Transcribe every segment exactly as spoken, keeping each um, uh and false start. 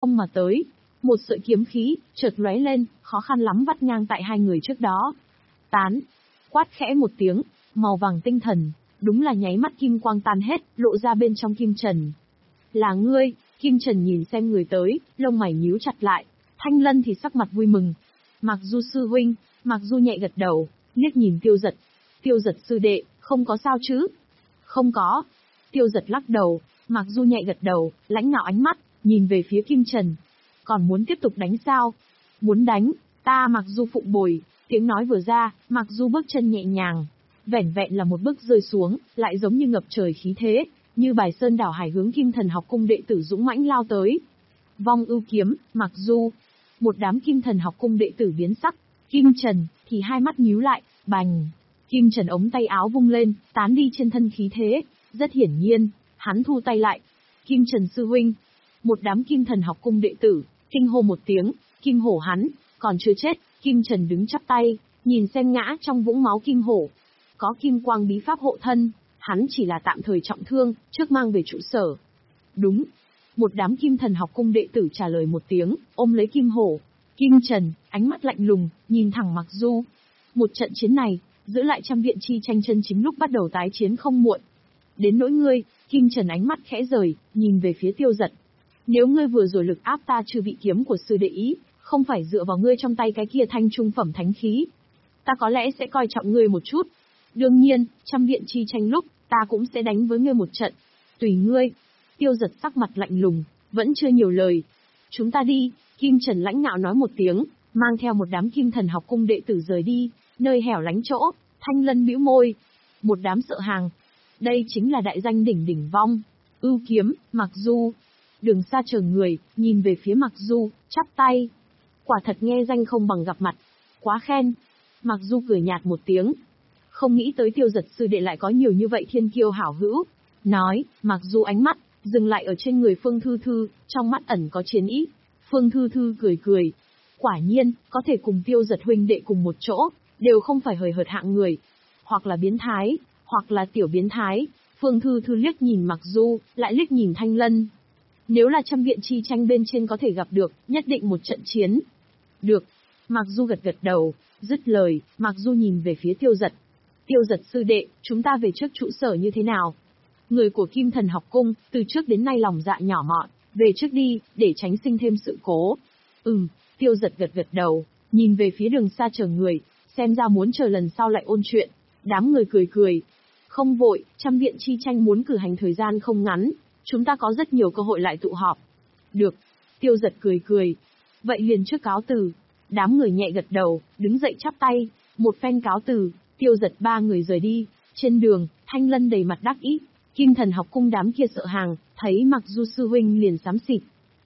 Ông mà tới, một sợi kiếm khí, chợt lóe lên, khó khăn lắm vắt ngang tại hai người trước đó. Tán, quát khẽ một tiếng, màu vàng tinh thần, đúng là nháy mắt kim quang tan hết, lộ ra bên trong Kim Trần. Là ngươi, Kim Trần nhìn xem người tới, lông mày nhíu chặt lại, Thanh Lân thì sắc mặt vui mừng. Mặc Du sư huynh, Mặc Du nhẹ gật đầu, liếc nhìn Tiêu Giật. Tiêu Giật sư đệ, không có sao chứ? Không có. Tiêu Giật lắc đầu, Mặc Du nhẹ gật đầu, lãnh ngạo ánh mắt, nhìn về phía Kim Trần. Còn muốn tiếp tục đánh sao? Muốn đánh, ta Mặc Du phụng bồi. Tiếng nói vừa ra, Mặc Du bước chân nhẹ nhàng. Vẻn vẹn là một bước rơi xuống, lại giống như ngập trời khí thế, như bài sơn đảo hải hướng Kim Thần học cung đệ tử dũng mãnh lao tới. Vong ưu kiếm, Mặc Du. Một đám Kim Thần học cung đệ tử biến sắc, Kim Trần thì hai mắt nhíu lại, bành. Kim Trần ống tay áo vung lên, tán đi trên thân khí thế, rất hiển nhiên, hắn thu tay lại. Kim Trần sư huynh, một đám Kim Thần học cung đệ tử kinh hô một tiếng, Kim Hổ hắn còn chưa chết. Kim Trần đứng chắp tay, nhìn xem ngã trong vũng máu Kim Hổ, có kim quang bí pháp hộ thân, hắn chỉ là tạm thời trọng thương, trước mang về trụ sở. Đúng. Một đám Kim Thần học cung đệ tử trả lời một tiếng, ôm lấy Kim Hổ. Kim Trần, ánh mắt lạnh lùng, nhìn thẳng Mặc Du. Một trận chiến này, giữ lại trăm viện chi tranh chân chính lúc bắt đầu tái chiến không muộn. Đến nỗi ngươi, Kim Trần ánh mắt khẽ rời, nhìn về phía Tiêu Giật. Nếu ngươi vừa rồi lực áp ta trừ vị kiếm của sư đệ ý, không phải dựa vào ngươi trong tay cái kia thanh trung phẩm thánh khí, ta có lẽ sẽ coi trọng ngươi một chút. Đương nhiên, trăm viện chi tranh lúc, ta cũng sẽ đánh với ngươi một trận. Tùy ngươi. Tiêu Giật sắc mặt lạnh lùng, vẫn chưa nhiều lời. Chúng ta đi, Kim Trần lãnh ngạo nói một tiếng, mang theo một đám Kim Thần học cung đệ tử rời đi, nơi hẻo lánh chỗ. Thanh Lân bĩu môi. Một đám sợ hàng. Đây chính là đại danh đỉnh đỉnh vong. Ưu kiếm, Mặc Du. Đường xa chờ người, nhìn về phía Mặc Du, chắp tay. Quả thật nghe danh không bằng gặp mặt. Quá khen. Mặc Du cười nhạt một tiếng. Không nghĩ tới Tiêu Giật sư đệ lại có nhiều như vậy thiên kiêu hảo hữu. Nói, Mặc Du ánh mắt dừng lại ở trên người Phương Thư Thư, trong mắt ẩn có chiến ý. Phương Thư Thư cười cười. Quả nhiên, có thể cùng Tiêu Giật huynh đệ cùng một chỗ, đều không phải hời hợt hạng người. Hoặc là biến thái, hoặc là tiểu biến thái. Phương Thư Thư liếc nhìn Mặc Du, lại liếc nhìn Thanh Lân. Nếu là trăm viện chi tranh bên trên có thể gặp được, nhất định một trận chiến. Được. Mặc Du gật gật đầu, dứt lời, Mặc Du nhìn về phía Tiêu Giật. Tiêu Giật sư đệ, chúng ta về trước trụ sở như thế nào? Người của Kim Thần học cung, từ trước đến nay lòng dạ nhỏ mọn, về trước đi, để tránh sinh thêm sự cố. Ừm, Tiêu Giật gật gật đầu, nhìn về phía đường xa chờ người, xem ra muốn chờ lần sau lại ôn chuyện. Đám người cười cười. Không vội, trăm viện chi tranh muốn cử hành thời gian không ngắn, chúng ta có rất nhiều cơ hội lại tụ họp. Được. Tiêu Giật cười cười. Vậy liền trước cáo từ. Đám người nhẹ gật đầu, đứng dậy chắp tay, một phen cáo từ, Tiêu Giật ba người rời đi. Trên đường, Thanh Lân đầy mặt đắc ý. Kim Thần học cung đám kia sợ hàng, thấy Mặc Du sư huynh liền xám xịt.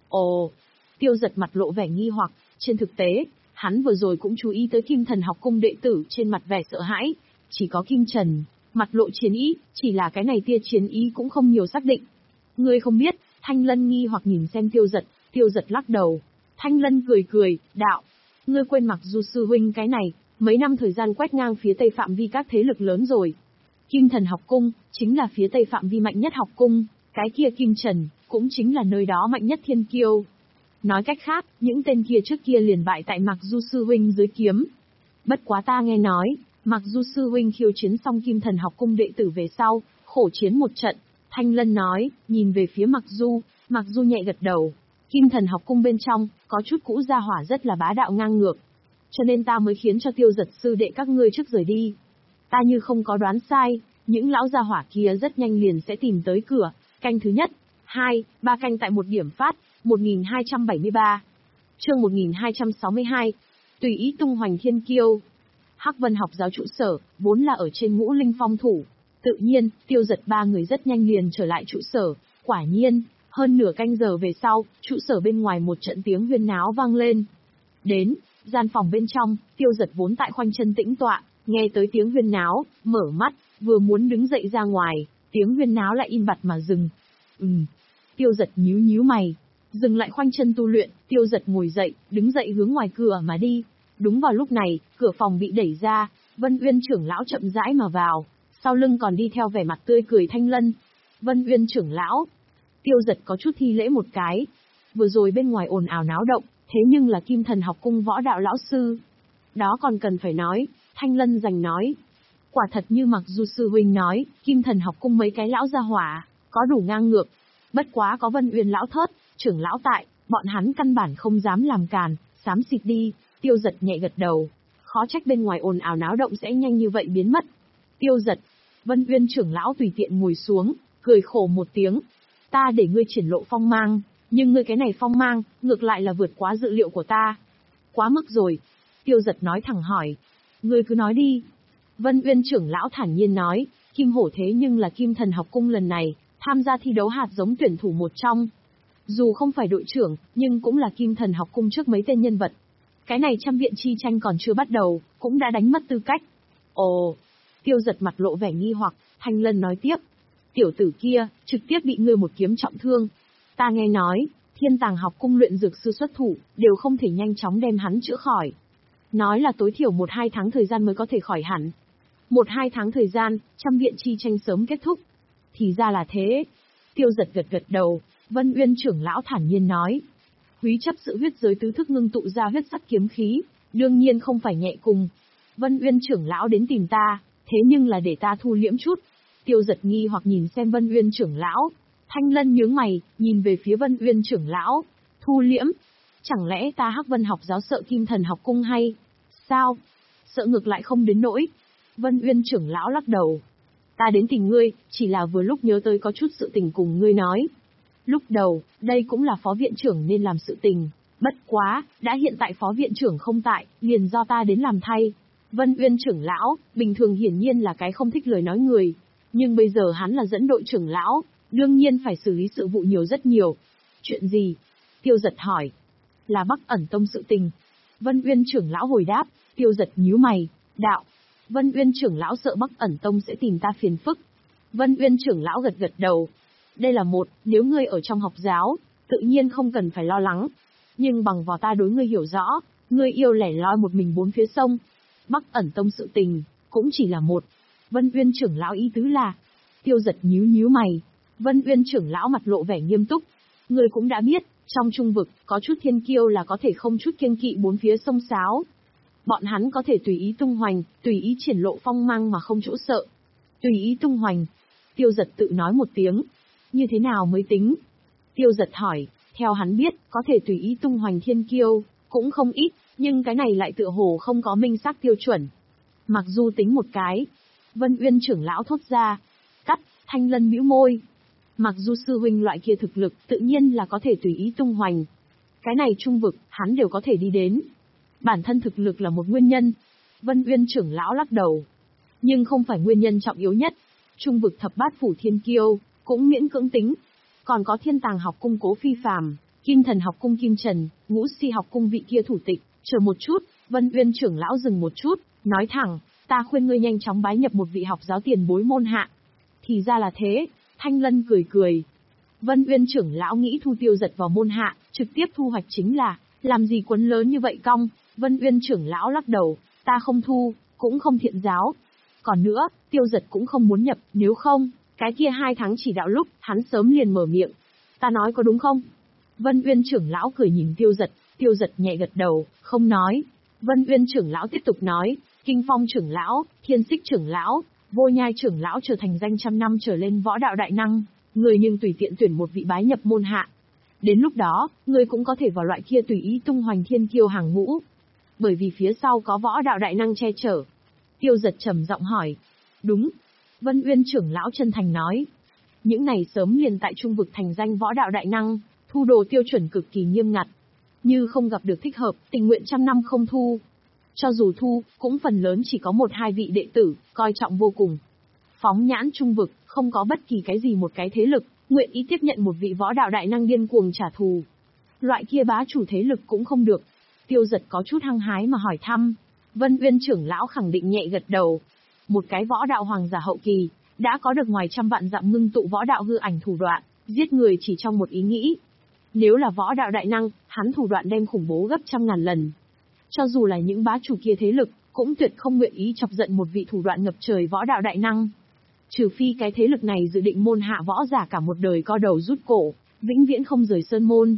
Ồ. Tiêu Giật mặt lộ vẻ nghi hoặc, trên thực tế, hắn vừa rồi cũng chú ý tới Kim Thần học cung đệ tử trên mặt vẻ sợ hãi. Chỉ có Kim Trần, mặt lộ chiến ý, chỉ là cái này tia chiến ý cũng không nhiều xác định. Ngươi không biết. Thanh Lân nghi hoặc nhìn xem Tiêu Giật, Tiêu Giật lắc đầu. Thanh Lân cười cười, đạo. Ngươi quên Mặc Du sư huynh cái này, mấy năm thời gian quét ngang phía tây phạm vi các thế lực lớn rồi. Kim Thần học cung, chính là phía tây phạm vi mạnh nhất học cung, cái kia Kim Trần, cũng chính là nơi đó mạnh nhất thiên kiêu. Nói cách khác, những tên kia trước kia liền bại tại Mặc Du sư huynh dưới kiếm. Bất quá ta nghe nói, Mặc Du sư huynh khiêu chiến xong Kim Thần học cung đệ tử về sau, khổ chiến một trận. Thanh Lân nói, nhìn về phía Mặc Du, Mặc Du nhẹ gật đầu. Kim Thần học cung bên trong, có chút cũ gia hỏa rất là bá đạo ngang ngược. Cho nên ta mới khiến cho Tiêu Giật sư đệ các ngươi trước rời đi. Ta như không có đoán sai, những lão gia hỏa kia rất nhanh liền sẽ tìm tới cửa. Canh thứ nhất, hai, ba canh tại một điểm phát, một nghìn hai trăm bảy mươi ba. Chương một nghìn hai trăm sáu mươi hai. Tùy ý tung hoành thiên kiêu. Hắc Vân học giáo trụ sở, vốn là ở trên Ngũ Linh Phong thủ. Tự nhiên, Tiêu Giật ba người rất nhanh liền trở lại trụ sở. Quả nhiên, hơn nửa canh giờ về sau, trụ sở bên ngoài một trận tiếng huyên náo vang lên. Đến, gian phòng bên trong, Tiêu Giật vốn tại khoanh chân tĩnh tọa, nghe tới tiếng huyên náo, mở mắt, vừa muốn đứng dậy ra ngoài, tiếng huyên náo lại im bặt mà dừng. Ừm. Tiêu Giật nhíu nhíu mày, dừng lại khoanh chân tu luyện, Tiêu Giật ngồi dậy, đứng dậy hướng ngoài cửa mà đi. Đúng vào lúc này, cửa phòng bị đẩy ra, Vân Uyên trưởng lão chậm rãi mà vào, sau lưng còn đi theo vẻ mặt tươi cười Thanh Lân. Vân Uyên trưởng lão. Tiêu Giật có chút thi lễ một cái. Vừa rồi bên ngoài ồn ào náo động, thế nhưng là Kim Thần học cung võ đạo lão sư. Đó còn cần phải nói, Thanh Lân giành nói. Quả thật như mặc dù sư huynh nói, Kim Thần học cung mấy cái lão gia hỏa, có đủ ngang ngược. Bất quá có Vân Uyên lão thớt, trưởng lão tại, bọn hắn căn bản không dám làm càn, xám xịt đi. Tiêu Giật nhẹ gật đầu. Khó trách bên ngoài ồn ào náo động sẽ nhanh như vậy biến mất. Tiêu Giật. Vân Uyên trưởng lão tùy tiện ngồi xuống, cười khổ một tiếng. Ta để ngươi triển lộ phong mang, nhưng ngươi cái này phong mang, ngược lại là vượt quá dự liệu của ta. Quá mức rồi. Tiêu Giật nói thẳng hỏi. Ngươi cứ nói đi. Vân Uyên trưởng lão thản nhiên nói, Kim Hổ thế nhưng là Kim Thần học cung lần này, tham gia thi đấu hạt giống tuyển thủ một trong. Dù không phải đội trưởng, nhưng cũng là Kim Thần học cung trước mấy tên nhân vật. Cái này trăm viện chi tranh còn chưa bắt đầu, cũng đã đánh mất tư cách. Ồ. Tiêu Giật mặt lộ vẻ nghi hoặc, Thanh Lân nói tiếp. Tiểu tử kia, trực tiếp bị ngươi một kiếm trọng thương. Ta nghe nói, Thiên Tàng học cung luyện dược sư xuất thủ, đều không thể nhanh chóng đem hắn chữa khỏi. Nói là tối thiểu một hai tháng thời gian mới có thể khỏi hẳn. Một hai tháng thời gian, trăm viện chi tranh sớm kết thúc. Thì ra là thế. Tiêu Giật gật gật đầu, Vân Uyên trưởng lão thản nhiên nói. Húy chấp sự huyết giới tứ thức ngưng tụ ra huyết sắc kiếm khí, đương nhiên không phải nhẹ cùng. Vân Uyên trưởng lão đến tìm ta, thế nhưng là để ta thu liễm chút. Tiêu Giật nghi hoặc nhìn xem Vân Uyên trưởng lão. Thanh Lân nhướng mày, nhìn về phía Vân Uyên trưởng lão. Thu liễm? Chẳng lẽ ta Hắc Vân học giáo sợ Kim Thần học cung hay? Sao? Sợ ngược lại không đến nỗi. Vân Uyên trưởng lão lắc đầu. Ta đến tìm ngươi, chỉ là vừa lúc nhớ tới có chút sự tình cùng ngươi nói. Lúc đầu, đây cũng là phó viện trưởng nên làm sự tình. Bất quá, đã hiện tại phó viện trưởng không tại, liền do ta đến làm thay. Vân Uyên trưởng lão, bình thường hiển nhiên là cái không thích lời nói người. Nhưng bây giờ hắn là dẫn đội trưởng lão, đương nhiên phải xử lý sự vụ nhiều rất nhiều. Chuyện gì? Tiêu Giật hỏi. Là Bắc Ẩn Tông sự tình. Vân Uyên trưởng lão hồi đáp, Tiêu Giật nhíu mày, đạo. Vân Uyên trưởng lão sợ Bắc Ẩn Tông sẽ tìm ta phiền phức. Vân Uyên trưởng lão gật gật đầu. Đây là một, nếu ngươi ở trong học giáo, tự nhiên không cần phải lo lắng. Nhưng bằng vào ta đối ngươi hiểu rõ, ngươi yêu lẻ loi một mình bốn phía sông. Bắc Ẩn Tông sự tình, cũng chỉ là một. Vân Uyên trưởng lão ý tứ là. Tiêu Giật nhíu nhíu mày. Vân Uyên trưởng lão mặt lộ vẻ nghiêm túc. Ngươi cũng đã biết, trong trung vực, có chút thiên kiêu là có thể không chút kiêng kỵ bốn phía sông sáo. Bọn hắn có thể tùy ý tung hoành, tùy ý triển lộ phong mang mà không chỗ sợ. Tùy ý tung hoành. Tiêu Giật tự nói một tiếng. Như thế nào mới tính? Tiêu Giật hỏi, theo hắn biết, có thể tùy ý tung hoành thiên kiêu, cũng không ít, nhưng cái này lại tựa hồ không có minh xác tiêu chuẩn. Mặc dù tính một cái. Vân Uyên trưởng lão thốt ra. Cắt, Thanh Lân bĩu môi. Mặc dù sư huynh loại kia thực lực, tự nhiên là có thể tùy ý tung hoành. Cái này trung vực, hắn đều có thể đi đến. Bản thân thực lực là một nguyên nhân. Vân Uyên trưởng lão lắc đầu. Nhưng không phải nguyên nhân trọng yếu nhất. Trung vực thập bát phủ thiên kiêu, cũng miễn cưỡng tính. Còn có Thiên Tàng học cung Cố Phi Phàm, Kim Thần học cung Kim Trần, Ngũ Si học cung vị kia thủ tịch. Chờ một chút, Vân Uyên trưởng lão dừng một chút, nói thẳng, ta khuyên ngươi nhanh chóng bái nhập một vị học giáo tiền bối môn hạ. Thì ra là thế. Thanh Lân cười cười. Vân Uyên trưởng lão nghĩ thu Tiêu Giật vào môn hạ, trực tiếp thu hoạch chính là, làm gì quấn lớn như vậy cong. Vân Uyên trưởng lão lắc đầu, ta không thu, cũng không thiện giáo. Còn nữa, Tiêu Giật cũng không muốn nhập, nếu không, cái kia hai tháng chỉ đạo lúc, hắn sớm liền mở miệng. Ta nói có đúng không? Vân Uyên trưởng lão cười nhìn Tiêu Giật, Tiêu Giật nhẹ gật đầu, không nói. Vân Uyên trưởng lão tiếp tục nói, Kinh Phong trưởng lão, Thiên Xích trưởng lão, Vô Nhai trưởng lão trở thành danh trăm năm trở lên võ đạo đại năng, người nhưng tùy tiện tuyển một vị bái nhập môn hạ. Đến lúc đó, người cũng có thể vào loại kia tùy ý tung hoành thiên kiêu hàng ngũ. Bởi vì phía sau có võ đạo đại năng che chở. Tiêu Giật trầm giọng hỏi. Đúng. Vân Uyên trưởng lão chân thành nói. Những này sớm liền tại trung vực thành danh võ đạo đại năng, thu đồ tiêu chuẩn cực kỳ nghiêm ngặt. Như không gặp được thích hợp, tình nguyện trăm năm không thu. Cho dù thu, cũng phần lớn chỉ có một hai vị đệ tử, coi trọng vô cùng. Phóng nhãn trung vực, không có bất kỳ cái gì một cái thế lực, nguyện ý tiếp nhận một vị võ đạo đại năng điên cuồng trả thù. Loại kia bá chủ thế lực cũng không được. Tiêu Giật có chút hăng hái mà hỏi thăm. Vân Uyên trưởng lão khẳng định nhẹ gật đầu. Một cái võ đạo hoàng giả hậu kỳ, đã có được ngoài trăm vạn dặm ngưng tụ võ đạo hư ảnh thủ đoạn, giết người chỉ trong một ý nghĩ. Nếu là võ đạo đại năng, hắn thủ đoạn đem khủng bố gấp trăm ngàn lần. Cho dù là những bá chủ kia thế lực, cũng tuyệt không nguyện ý chọc giận một vị thủ đoạn ngập trời võ đạo đại năng. Trừ phi cái thế lực này dự định môn hạ võ giả cả một đời co đầu rút cổ, vĩnh viễn không rời sơn môn.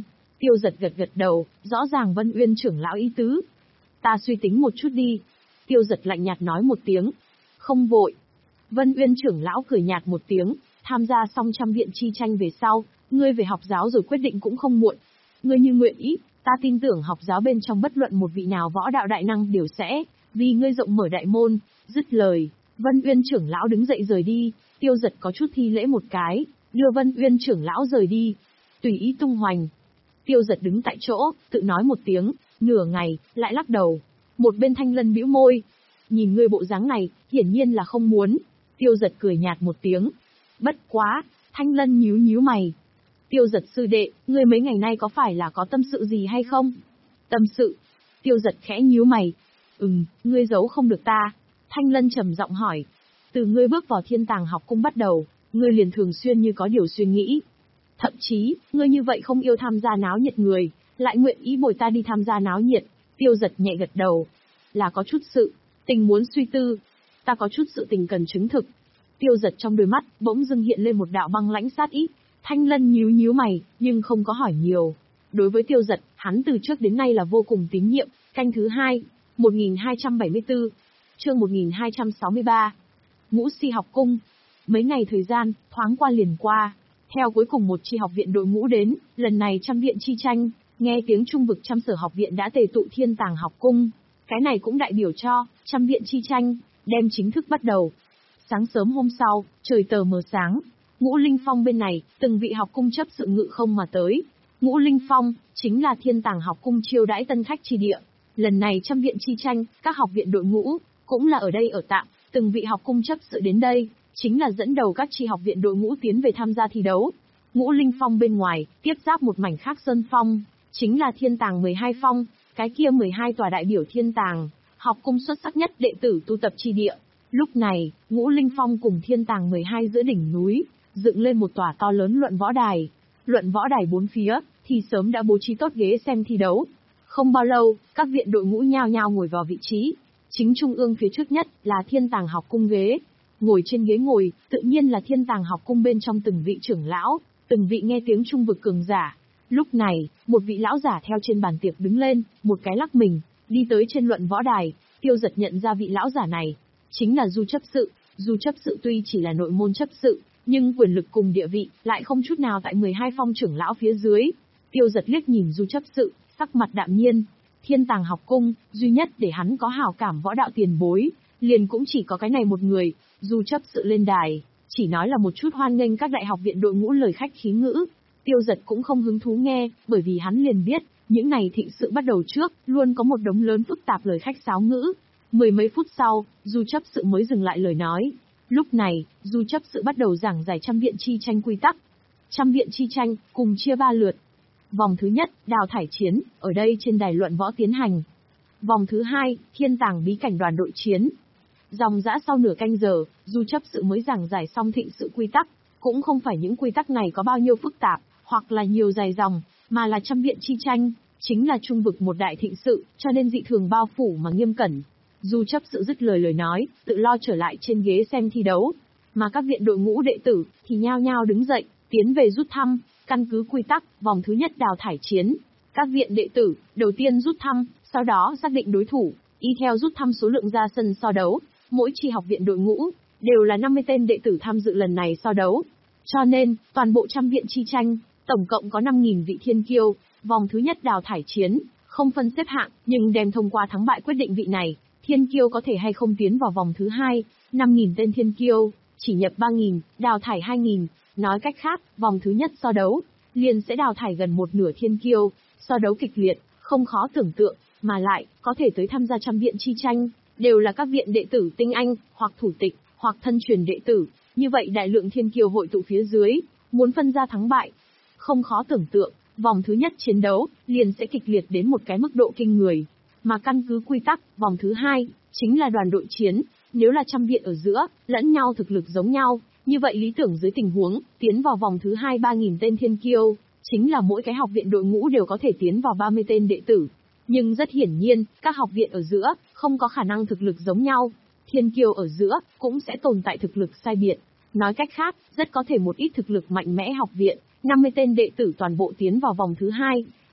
Tiêu Giật gật gật đầu, rõ ràng Vân Uyên trưởng lão ý tứ. Ta suy tính một chút đi. Tiêu Giật lạnh nhạt nói một tiếng. Không vội. Vân Uyên trưởng lão cười nhạt một tiếng, tham gia xong trăm viện chi tranh về sau, ngươi về học giáo rồi quyết định cũng không muộn. Ngươi như nguyện ý, ta tin tưởng học giáo bên trong bất luận một vị nào võ đạo đại năng đều sẽ, vì ngươi rộng mở đại môn. Dứt lời, Vân Uyên trưởng lão đứng dậy rời đi, Tiêu Giật có chút thi lễ một cái, đưa Vân Uyên trưởng lão rời đi. Tùy ý tung hoành. Tiêu Giật đứng tại chỗ, tự nói một tiếng, nửa ngày, lại lắc đầu. Một bên Thanh Lân bĩu môi. Nhìn ngươi bộ dáng này, hiển nhiên là không muốn. Tiêu Giật cười nhạt một tiếng. Bất quá, Thanh Lân nhíu nhíu mày. Tiêu Giật sư đệ, ngươi mấy ngày nay có phải là có tâm sự gì hay không? Tâm sự? Tiêu Giật khẽ nhíu mày. Ừm, ngươi giấu không được ta. Thanh Lân trầm giọng hỏi. Từ ngươi bước vào Thiên Tàng học cung bắt đầu, ngươi liền thường xuyên như có điều suy nghĩ. Thậm chí, ngươi như vậy không yêu tham gia náo nhiệt người, lại nguyện ý bồi ta đi tham gia náo nhiệt. Tiêu Giật nhẹ gật đầu. Là có chút sự, tình muốn suy tư. Ta có chút sự tình cần chứng thực. Tiêu Giật trong đôi mắt, bỗng dưng hiện lên một đạo băng lãnh sát ý. Thanh Lân nhíu nhíu mày, nhưng không có hỏi nhiều. Đối với Tiêu Giật, hắn từ trước đến nay là vô cùng tín nhiệm. Canh thứ hai, một nghìn hai trăm bảy mươi tư, chương một nghìn hai trăm sáu mươi ba. Ngũ Si học cung. Mấy ngày thời gian, thoáng qua liền qua. Theo cuối cùng một chi học viện đội ngũ đến, lần này trăm viện chi tranh, nghe tiếng trung vực trăm sở học viện đã tề tụ Thiên Tàng học cung. Cái này cũng đại biểu cho, trăm viện chi tranh, đem chính thức bắt đầu. Sáng sớm hôm sau, trời tờ mờ sáng, Ngũ Linh Phong bên này, từng vị học cung chấp sự ngự không mà tới. Ngũ Linh Phong, chính là Thiên Tàng học cung chiêu đãi tân khách chi địa. Lần này trăm viện chi tranh, các học viện đội ngũ, cũng là ở đây ở tạm, từng vị học cung chấp sự đến đây, chính là dẫn đầu các chi học viện đội ngũ tiến về tham gia thi đấu. Ngũ Linh Phong bên ngoài, tiếp giáp một mảnh khác sơn phong, chính là Thiên Tàng mười hai phong, cái kia mười hai tòa đại biểu Thiên Tàng, học cung xuất sắc nhất đệ tử tu tập chi địa. Lúc này, Ngũ Linh Phong cùng Thiên Tàng mười hai giữa đỉnh núi, dựng lên một tòa to lớn luận võ đài. Luận võ đài bốn phía, thì sớm đã bố trí tốt ghế xem thi đấu. Không bao lâu, các viện đội ngũ nhao nhao ngồi vào vị trí. Chính trung ương phía trước nhất là Thiên Tàng học cung ghế. Ngồi trên ghế ngồi, tự nhiên là Thiên Tàng học cung bên trong từng vị trưởng lão, từng vị nghe tiếng trung vực cường giả. Lúc này, một vị lão giả theo trên bàn tiệc đứng lên, một cái lắc mình, đi tới trên luận võ đài. Tiêu Giật nhận ra vị lão giả này, chính là Du chấp sự. Du chấp sự tuy chỉ là nội môn chấp sự, nhưng quyền lực cùng địa vị lại không chút nào tại mười hai phong trưởng lão phía dưới. Tiêu Giật liếc nhìn Du chấp sự, sắc mặt đạm nhiên. Thiên Tàng học cung, duy nhất để hắn có hảo cảm võ đạo tiền bối, liền cũng chỉ có cái này một người. Du chấp sự lên đài, chỉ nói là một chút hoan nghênh các đại học viện đội ngũ lời khách khí ngữ. Tiêu Giật cũng không hứng thú nghe, bởi vì hắn liền biết, những này thịnh sự bắt đầu trước, luôn có một đống lớn phức tạp lời khách sáo ngữ. Mười mấy phút sau, Du chấp sự mới dừng lại lời nói. Lúc này, Du chấp sự bắt đầu giảng giải trăm viện chi tranh quy tắc. Trăm viện chi tranh, cùng chia ba lượt. Vòng thứ nhất, đào thải chiến, ở đây trên đài luận võ tiến hành. Vòng thứ hai, Thiên Tàng bí cảnh đoàn đội chiến. Dòng dã sau nửa canh giờ, Du chấp sự mới giảng giải xong thịnh sự quy tắc. Cũng không phải những quy tắc này có bao nhiêu phức tạp, hoặc là nhiều dài dòng, mà là trăm viện chi tranh, chính là trung vực một đại thịnh sự, cho nên dị thường bao phủ mà nghiêm cẩn. Du chấp sự dứt lời lời nói, tự lo trở lại trên ghế xem thi đấu, mà các viện đội ngũ đệ tử thì nhao nhao đứng dậy, tiến về rút thăm. Căn cứ quy tắc, vòng thứ nhất đào thải chiến, các viện đệ tử đầu tiên rút thăm, sau đó xác định đối thủ, y theo rút thăm số lượng ra sân so đấu. Mỗi chi học viện đội ngũ đều là năm mươi tên đệ tử tham dự lần này so đấu. Cho nên, toàn bộ trăm viện chi tranh, tổng cộng có năm nghìn vị thiên kiêu. Vòng thứ nhất đào thải chiến, không phân xếp hạng, nhưng đem thông qua thắng bại quyết định vị này, thiên kiêu có thể hay không tiến vào vòng thứ hai. năm nghìn tên thiên kiêu, chỉ nhập ba nghìn, đào thải hai nghìn. Nói cách khác, vòng thứ nhất so đấu, liền sẽ đào thải gần một nửa thiên kiêu. So đấu kịch liệt, không khó tưởng tượng, mà lại, có thể tới tham gia trăm viện chi tranh, đều là các viện đệ tử tinh anh, hoặc thủ tịch, hoặc thân truyền đệ tử. Như vậy đại lượng thiên kiêu hội tụ phía dưới, muốn phân ra thắng bại, không khó tưởng tượng, vòng thứ nhất chiến đấu, liền sẽ kịch liệt đến một cái mức độ kinh người. Mà căn cứ quy tắc, vòng thứ hai, chính là đoàn đội chiến. Nếu là trăm viện ở giữa, lẫn nhau thực lực giống nhau, như vậy lý tưởng dưới tình huống, tiến vào vòng thứ hai ba nghìn tên thiên kiêu, chính là mỗi cái học viện đội ngũ đều có thể tiến vào ba mươi tên đệ tử. Nhưng rất hiển nhiên, các học viện ở giữa, không có khả năng thực lực giống nhau. Thiên kiêu ở giữa, cũng sẽ tồn tại thực lực sai biệt. Nói cách khác, rất có thể một ít thực lực mạnh mẽ học viện, năm mươi tên đệ tử toàn bộ tiến vào vòng thứ hai.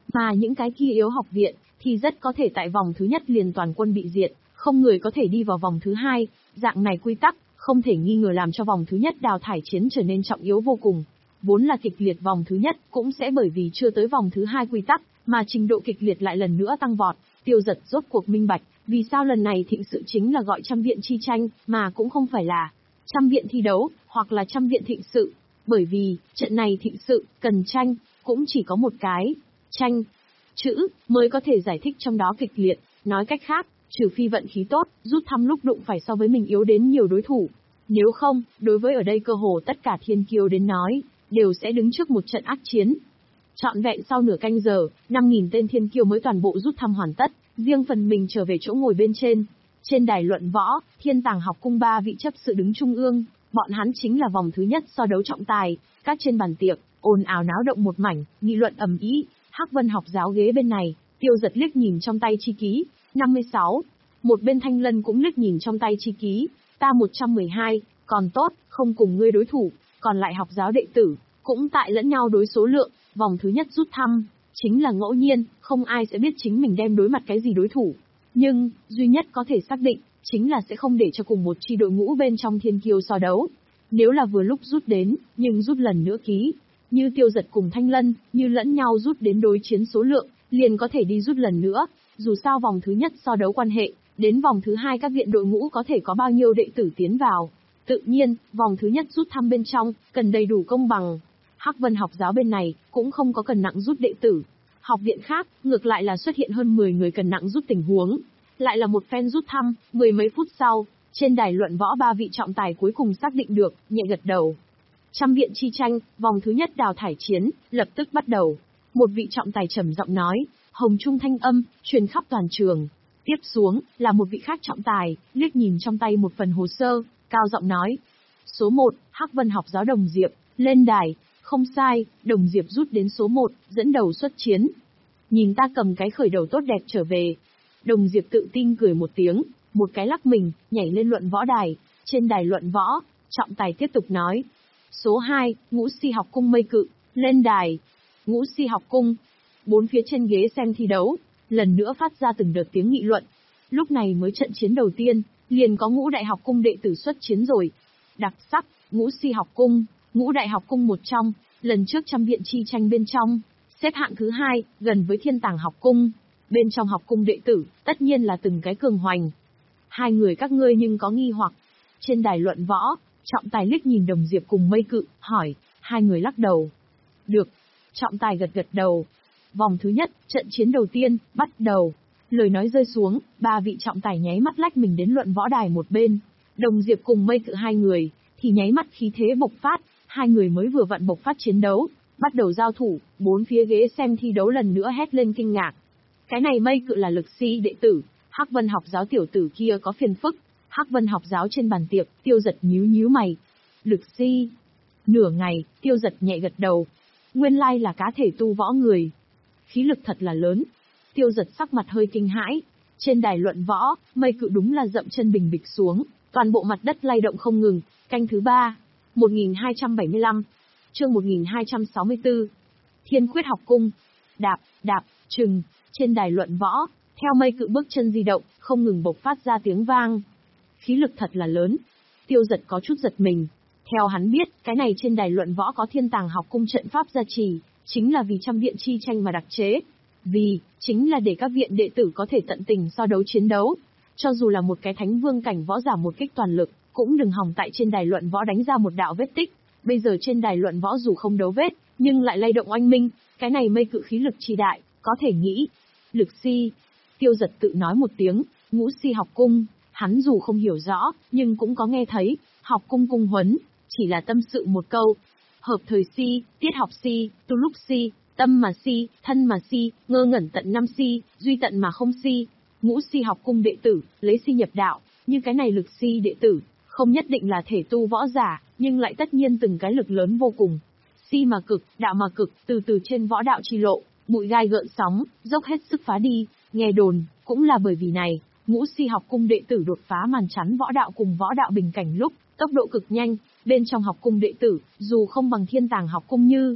Mà những cái kia yếu học viện, thì rất có thể tại vòng thứ nhất liền toàn quân bị diệt, không người có thể đi vào vòng thứ hai, dạng này quy tắc, không thể nghi ngờ làm cho vòng thứ nhất đào thải chiến trở nên trọng yếu vô cùng. Vốn là kịch liệt vòng thứ nhất, cũng sẽ bởi vì chưa tới vòng thứ hai quy tắc, mà trình độ kịch liệt lại lần nữa tăng vọt. Tiêu Dật rốt cuộc minh bạch, vì sao lần này thịnh sự chính là gọi trăm viện chi tranh, mà cũng không phải là trăm viện thi đấu, hoặc là trăm viện thịnh sự. Bởi vì, trận này thịnh sự, cần tranh, cũng chỉ có một cái, tranh, chữ, mới có thể giải thích trong đó kịch liệt. Nói cách khác, trừ phi vận khí tốt, rút thăm lúc đụng phải so với mình yếu đến nhiều đối thủ. Nếu không, đối với ở đây cơ hồ tất cả thiên kiêu đến nói, đều sẽ đứng trước một trận ác chiến. Trọn vẹn sau nửa canh giờ, năm nghìn tên thiên kiêu mới toàn bộ rút thăm hoàn tất, riêng phần mình trở về chỗ ngồi bên trên. Trên đài luận võ, Thiên Tàng học cung ba vị chấp sự đứng trung ương, bọn hắn chính là vòng thứ nhất so đấu trọng tài, các trên bàn tiệc, ồn ào náo động một mảnh, nghị luận ầm ĩ. Hắc Vân học giáo ghế bên này, Tiêu Dật liếc nhìn trong tay chi ký, năm mươi sáu. Một bên Thanh Lân cũng liếc nhìn trong tay chi ký, ta một trăm mười hai, còn tốt, không cùng ngươi đối thủ, còn lại học giáo đệ tử, cũng tại lẫn nhau đối số lượng, vòng thứ nhất rút thăm, chính là ngẫu nhiên, không ai sẽ biết chính mình đem đối mặt cái gì đối thủ. Nhưng, duy nhất có thể xác định, chính là sẽ không để cho cùng một chi đội ngũ bên trong thiên kiêu so đấu. Nếu là vừa lúc rút đến, nhưng rút lần nữa ký, như Tiêu Dật cùng Thanh Lân, như lẫn nhau rút đến đối chiến số lượng, liền có thể đi rút lần nữa, dù sao vòng thứ nhất so đấu quan hệ, đến vòng thứ hai các viện đội ngũ có thể có bao nhiêu đệ tử tiến vào. Tự nhiên, vòng thứ nhất rút thăm bên trong, cần đầy đủ công bằng. Hắc Vân học giáo bên này, cũng không có cần nặng rút đệ tử. Học viện khác, ngược lại là xuất hiện hơn mười người cần nặng rút tình huống. Lại là một phen rút thăm, mười mấy phút sau, trên đài luận võ ba vị trọng tài cuối cùng xác định được, nhẹ gật đầu. Trăm viện chi tranh, vòng thứ nhất đào thải chiến, lập tức bắt đầu. Một vị trọng tài trầm giọng nói, hồng trung thanh âm, truyền khắp toàn trường. Tiếp xuống, là một vị khác trọng tài, liếc nhìn trong tay một phần hồ sơ, cao giọng nói. Số một, Hắc Vân học giáo Đồng Diệp, lên đài. Không sai, Đồng Diệp rút đến số một, dẫn đầu xuất chiến. Nhìn ta cầm cái khởi đầu tốt đẹp trở về. Đồng Diệp tự tin cười một tiếng, một cái lắc mình, nhảy lên luận võ đài. Trên đài luận võ, trọng tài tiếp tục nói. Số hai, Ngũ Si học cung Mây Cự, lên đài. Ngũ Si học cung. Bốn phía trên ghế xem thi đấu, lần nữa phát ra từng đợt tiếng nghị luận. Lúc này mới trận chiến đầu tiên, liền có Ngũ Đại học cung đệ tử xuất chiến rồi. Đặc sắc, Ngũ Si học cung, Ngũ Đại học cung một trong, lần trước trăm viện chi tranh bên trong, xếp hạng thứ hai, gần với Thiên Tàng học cung. Bên trong học cung đệ tử, tất nhiên là từng cái cường hoành. Hai người các ngươi nhưng có nghi hoặc. Trên đài luận võ, trọng tài liếc nhìn Đồng Diệp cùng Mây Cự, hỏi, hai người lắc đầu. Được. Trọng tài gật gật đầu. Vòng thứ nhất, trận chiến đầu tiên, bắt đầu. Lời nói rơi xuống, ba vị trọng tài nháy mắt lách mình đến luận võ đài một bên. Đồng Diệp cùng Mây Cự hai người, thì nháy mắt khí thế bộc phát, hai người mới vừa vặn bộc phát chiến đấu, bắt đầu giao thủ, bốn phía ghế xem thi đấu lần nữa hét lên kinh ngạc. Cái này Mây Cự là Lực Si đệ tử, Hắc Vân học giáo tiểu tử kia có phiền phức. Hắc Vân học giáo trên bàn tiệc, Tiêu Dật nhíu nhíu mày. Lực Si. Nửa ngày, Tiêu Dật nhẹ gật đầu. Nguyên lai là cá thể tu võ người. Khí lực thật là lớn. Tiêu Dật sắc mặt hơi kinh hãi. Trên đài luận võ, Mây Cự đúng là dậm chân bình bịch xuống, toàn bộ mặt đất lay động không ngừng. Canh thứ ba, một nghìn hai trăm bảy mươi lăm, chương một nghìn hai trăm sáu mươi tư. Thiên Khuyết học cung. Đạp, đạp, trừng, trên đài luận võ, theo Mây Cự bước chân di động, không ngừng bộc phát ra tiếng vang. Khí lực thật là lớn. Tiêu Dật có chút giật mình. Theo hắn biết, cái này trên đài luận võ có Thiên Tàng học cung trận pháp gia trì, chính là vì trăm viện chi tranh mà đặc chế. Vì, chính là để các viện đệ tử có thể tận tình so đấu chiến đấu. Cho dù là một cái thánh vương cảnh võ giả một kích toàn lực, cũng đừng hòng tại trên đài luận võ đánh ra một đạo vết tích. Bây giờ trên đài luận võ dù không đấu vết, nhưng lại lay động oanh minh, cái này Mây Cự khí lực chi đại, có thể nghĩ. Lực Si. Tiêu Dật tự nói một tiếng, Ngũ Si học cung, hắn dù không hiểu rõ, nhưng cũng có nghe thấy, học cung cung huấn, chỉ là tâm sự một câu. Hợp thời Si, tiết học Si, tu lúc Si, tâm mà Si, thân mà Si, ngơ ngẩn tận năm Si, duy tận mà không Si. Ngũ Si học cung đệ tử, lấy Si nhập đạo, như cái này Lực Si đệ tử, không nhất định là thể tu võ giả, nhưng lại tất nhiên từng cái lực lớn vô cùng. Si mà cực, đạo mà cực, từ từ trên võ đạo chi lộ, bụi gai gợn sóng, dốc hết sức phá đi. Nghe đồn, cũng là bởi vì này, Ngũ Si học cung đệ tử đột phá màn chắn võ đạo cùng võ đạo bình cảnh lúc, tốc độ cực nhanh, bên trong học cung đệ tử, dù không bằng Thiên Tàng học cung như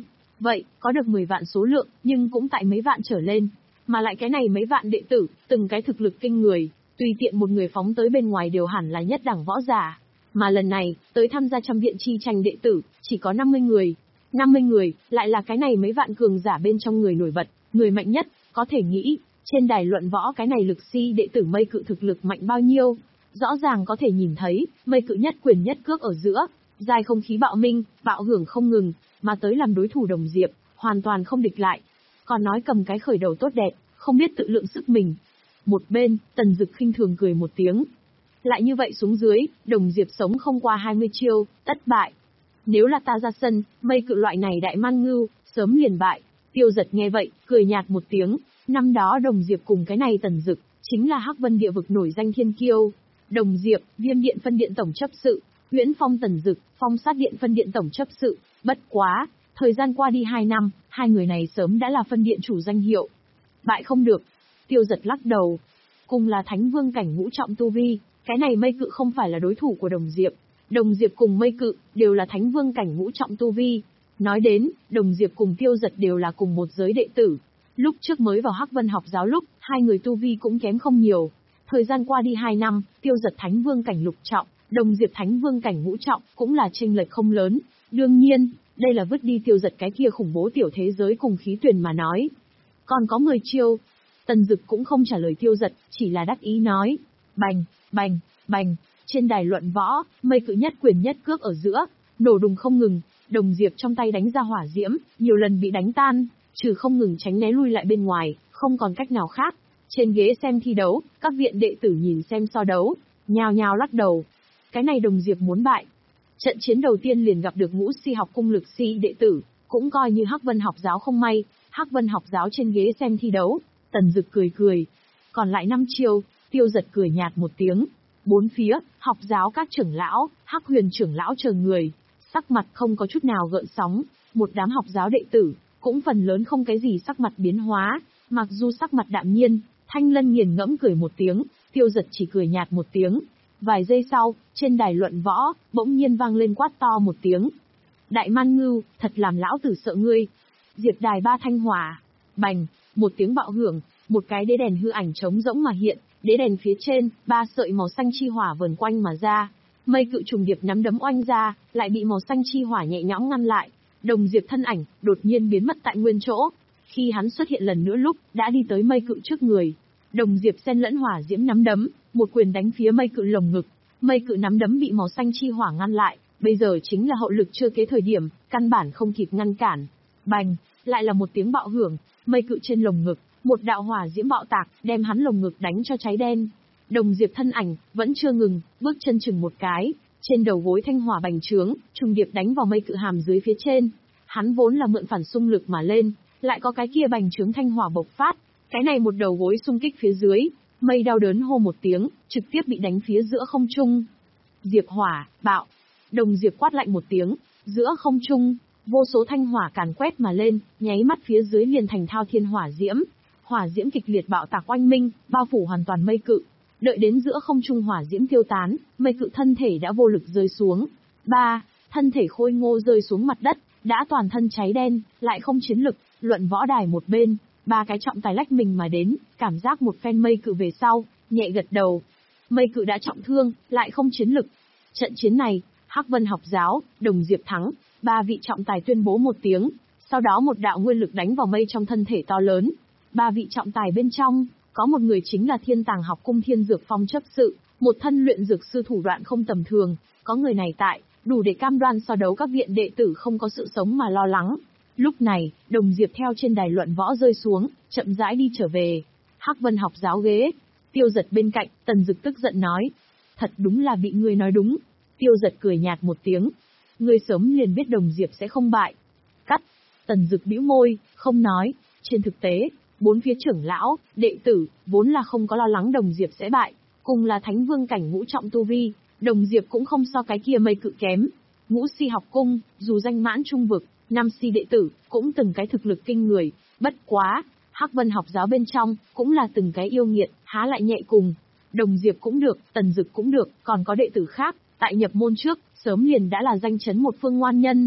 Vậy, có được mười vạn số lượng, nhưng cũng tại mấy vạn trở lên. Mà lại cái này mấy vạn đệ tử, từng cái thực lực kinh người, tùy tiện một người phóng tới bên ngoài đều hẳn là nhất đẳng võ giả. Mà lần này, tới tham gia trăm viện chi tranh đệ tử, chỉ có năm mươi người. năm mươi người, lại là cái này mấy vạn cường giả bên trong người nổi bật, người mạnh nhất, có thể nghĩ, trên đài luận võ cái này lực si đệ tử Mây Cự thực lực mạnh bao nhiêu. Rõ ràng có thể nhìn thấy, Mây Cự nhất quyền nhất cước ở giữa, dài không khí bạo minh, bạo hưởng không ngừng, mà tới làm đối thủ Đồng Diệp, hoàn toàn không địch lại. Còn nói cầm cái khởi đầu tốt đẹp, không biết tự lượng sức mình. Một bên, Tần Dực khinh thường cười một tiếng. Lại như vậy xuống dưới, Đồng Diệp sống không qua hai mươi chiêu, tất bại. Nếu là ta ra sân, Mây Cự loại này đại man ngưu, sớm liền bại. Tiêu Giật nghe vậy, cười nhạt một tiếng. Năm đó Đồng Diệp cùng cái này Tần Dực, chính là Hắc Vân địa vực nổi danh thiên kiêu. Đồng Diệp, Viêm Điện phân điện tổng chấp sự, Huyễn Phong Tần Dực, Phong Sát Điện phân điện tổng chấp sự. Bất quá, thời gian qua đi hai năm, hai người này sớm đã là phân điện chủ danh hiệu. Bại không được. Tiêu Giật lắc đầu. Cùng là Thánh Vương cảnh ngũ trọng tu vi, cái này Mây Cự không phải là đối thủ của Đồng Diệp. Đồng Diệp cùng Mây Cự đều là Thánh Vương cảnh ngũ trọng tu vi. Nói đến, Đồng Diệp cùng Tiêu Giật đều là cùng một giới đệ tử. Lúc trước mới vào Hắc Vân học giáo lúc, hai người tu vi cũng kém không nhiều. Thời gian qua đi hai năm, Tiêu Giật Thánh Vương cảnh lục trọng, Đồng Diệp Thánh Vương cảnh ngũ trọng, cũng là chênh lệch không lớn. Đương nhiên, đây là vứt đi Tiêu Giật cái kia khủng bố tiểu thế giới cùng khí tuyển mà nói. Còn có mười chiêu. Tần Dực cũng không trả lời Tiêu Giật, chỉ là đắc ý nói. Bành, bành, bành. Trên đài luận võ, Mây Cự nhất quyền nhất cước ở giữa, nổ đùng không ngừng. Đồng Diệp trong tay đánh ra hỏa diễm, nhiều lần bị đánh tan, trừ không ngừng tránh né lui lại bên ngoài, không còn cách nào khác. Trên ghế xem thi đấu, các viện đệ tử nhìn xem so đấu, nhao nhao lắc đầu. Cái này Đồng Diệp muốn bại. Trận chiến đầu tiên liền gặp được ngũ si học cung lực si đệ tử, cũng coi như Hắc Vân học giáo không may. Hắc Vân học giáo trên ghế xem thi đấu, Tần Dực cười cười. Còn lại năm chiêu, Tiêu Giật cười nhạt một tiếng. Bốn phía, học giáo các trưởng lão, Hắc Huyền trưởng lão chờ người, sắc mặt không có chút nào gợn sóng. Một đám học giáo đệ tử, cũng phần lớn không cái gì sắc mặt biến hóa, mặc dù sắc mặt đạm nhiên. Thanh Lân nghiền ngẫm cười một tiếng, Tiêu Giật chỉ cười nhạt một tiếng. Vài giây sau, trên đài luận võ, bỗng nhiên vang lên quát to một tiếng. Đại man ngưu, thật làm lão tử sợ ngươi. Diệp đài ba thanh hỏa. Bành, một tiếng bạo hưởng, một cái đế đèn hư ảnh trống rỗng mà hiện, đế đèn phía trên, ba sợi màu xanh chi hỏa vờn quanh mà ra. Mây Cự trùng điệp nắm đấm oanh ra, lại bị màu xanh chi hỏa nhẹ nhõm ngăn lại. Đồng Diệp thân ảnh, đột nhiên biến mất tại nguyên chỗ. Khi hắn xuất hiện lần nữa lúc, đã đi tới Mây Cự trước người. Đồng Diệp xen lẫn hỏa diễm nắm đấm, một quyền đánh phía Mây Cự lồng ngực. Mây Cự nắm đấm bị màu xanh chi hỏa ngăn lại, bây giờ chính là hậu lực chưa kế thời điểm, căn bản không kịp ngăn cản. Bành, lại là một tiếng bạo hưởng, Mây Cự trên lồng ngực, một đạo hỏa diễm bạo tạc, đem hắn lồng ngực đánh cho cháy đen. Đồng Diệp thân ảnh, vẫn chưa ngừng, bước chân chừng một cái, trên đầu gối thanh hỏa bành trướng, trùng điệp đánh vào Mây Cự hàm dưới phía trên. Hắn vốn là mượn phản xung lực mà lên, lại có cái kia bành trướng thanh hỏa bộc phát, cái này một đầu gối xung kích phía dưới, Mây đau đớn hô một tiếng, trực tiếp bị đánh phía giữa không trung. Diệp hỏa, bạo. Đồng Diệp quát lạnh một tiếng, giữa không trung, vô số thanh hỏa càn quét mà lên, nháy mắt phía dưới liền thành thao thiên hỏa diễm. Hỏa diễm kịch liệt bạo tạc oanh minh, bao phủ hoàn toàn Mây Cự. Đợi đến giữa không trung hỏa diễm tiêu tán, Mây Cự thân thể đã vô lực rơi xuống. Ba, thân thể khôi ngô rơi xuống mặt đất, đã toàn thân cháy đen, lại không chiến lực. Luận võ đài một bên, ba cái trọng tài lách mình mà đến, cảm giác một phen Mây Cự về sau, nhẹ gật đầu. Mây Cự đã trọng thương, lại không chiến lực. Trận chiến này, Hắc Vân học giáo, Đồng Diệp thắng, ba vị trọng tài tuyên bố một tiếng, sau đó một đạo nguyên lực đánh vào Mây trong thân thể to lớn. Ba vị trọng tài bên trong, có một người chính là Thiên Tàng học cung Thiên Dược Phong chấp sự, một thân luyện dược sư thủ đoạn không tầm thường, có người này tại, đủ để cam đoan so đấu các viện đệ tử không có sự sống mà lo lắng. Lúc này, Đồng Diệp theo trên đài luận võ rơi xuống, chậm rãi đi trở về. Hắc Vân học giáo ghế, Tiêu Giật bên cạnh, Tần Dực tức giận nói. Thật đúng là bị ngươi nói đúng. Tiêu Giật cười nhạt một tiếng. Ngươi sớm liền biết Đồng Diệp sẽ không bại. Cắt. Tần Dực bĩu môi, không nói. Trên thực tế, bốn phía trưởng lão, đệ tử, vốn là không có lo lắng Đồng Diệp sẽ bại. Cùng là Thánh Vương cảnh ngũ trọng tu vi, Đồng Diệp cũng không so cái kia Mây Cự kém. Ngũ si học cung, dù danh mãn trung vực, năm si đệ tử, cũng từng cái thực lực kinh người. Bất quá, Hắc Vân học giáo bên trong, cũng là từng cái yêu nghiệt, há lại nhẹ cùng. Đồng Diệp cũng được, Tần Dực cũng được, còn có đệ tử khác, tại nhập môn trước, sớm liền đã là danh chấn một phương ngoan nhân.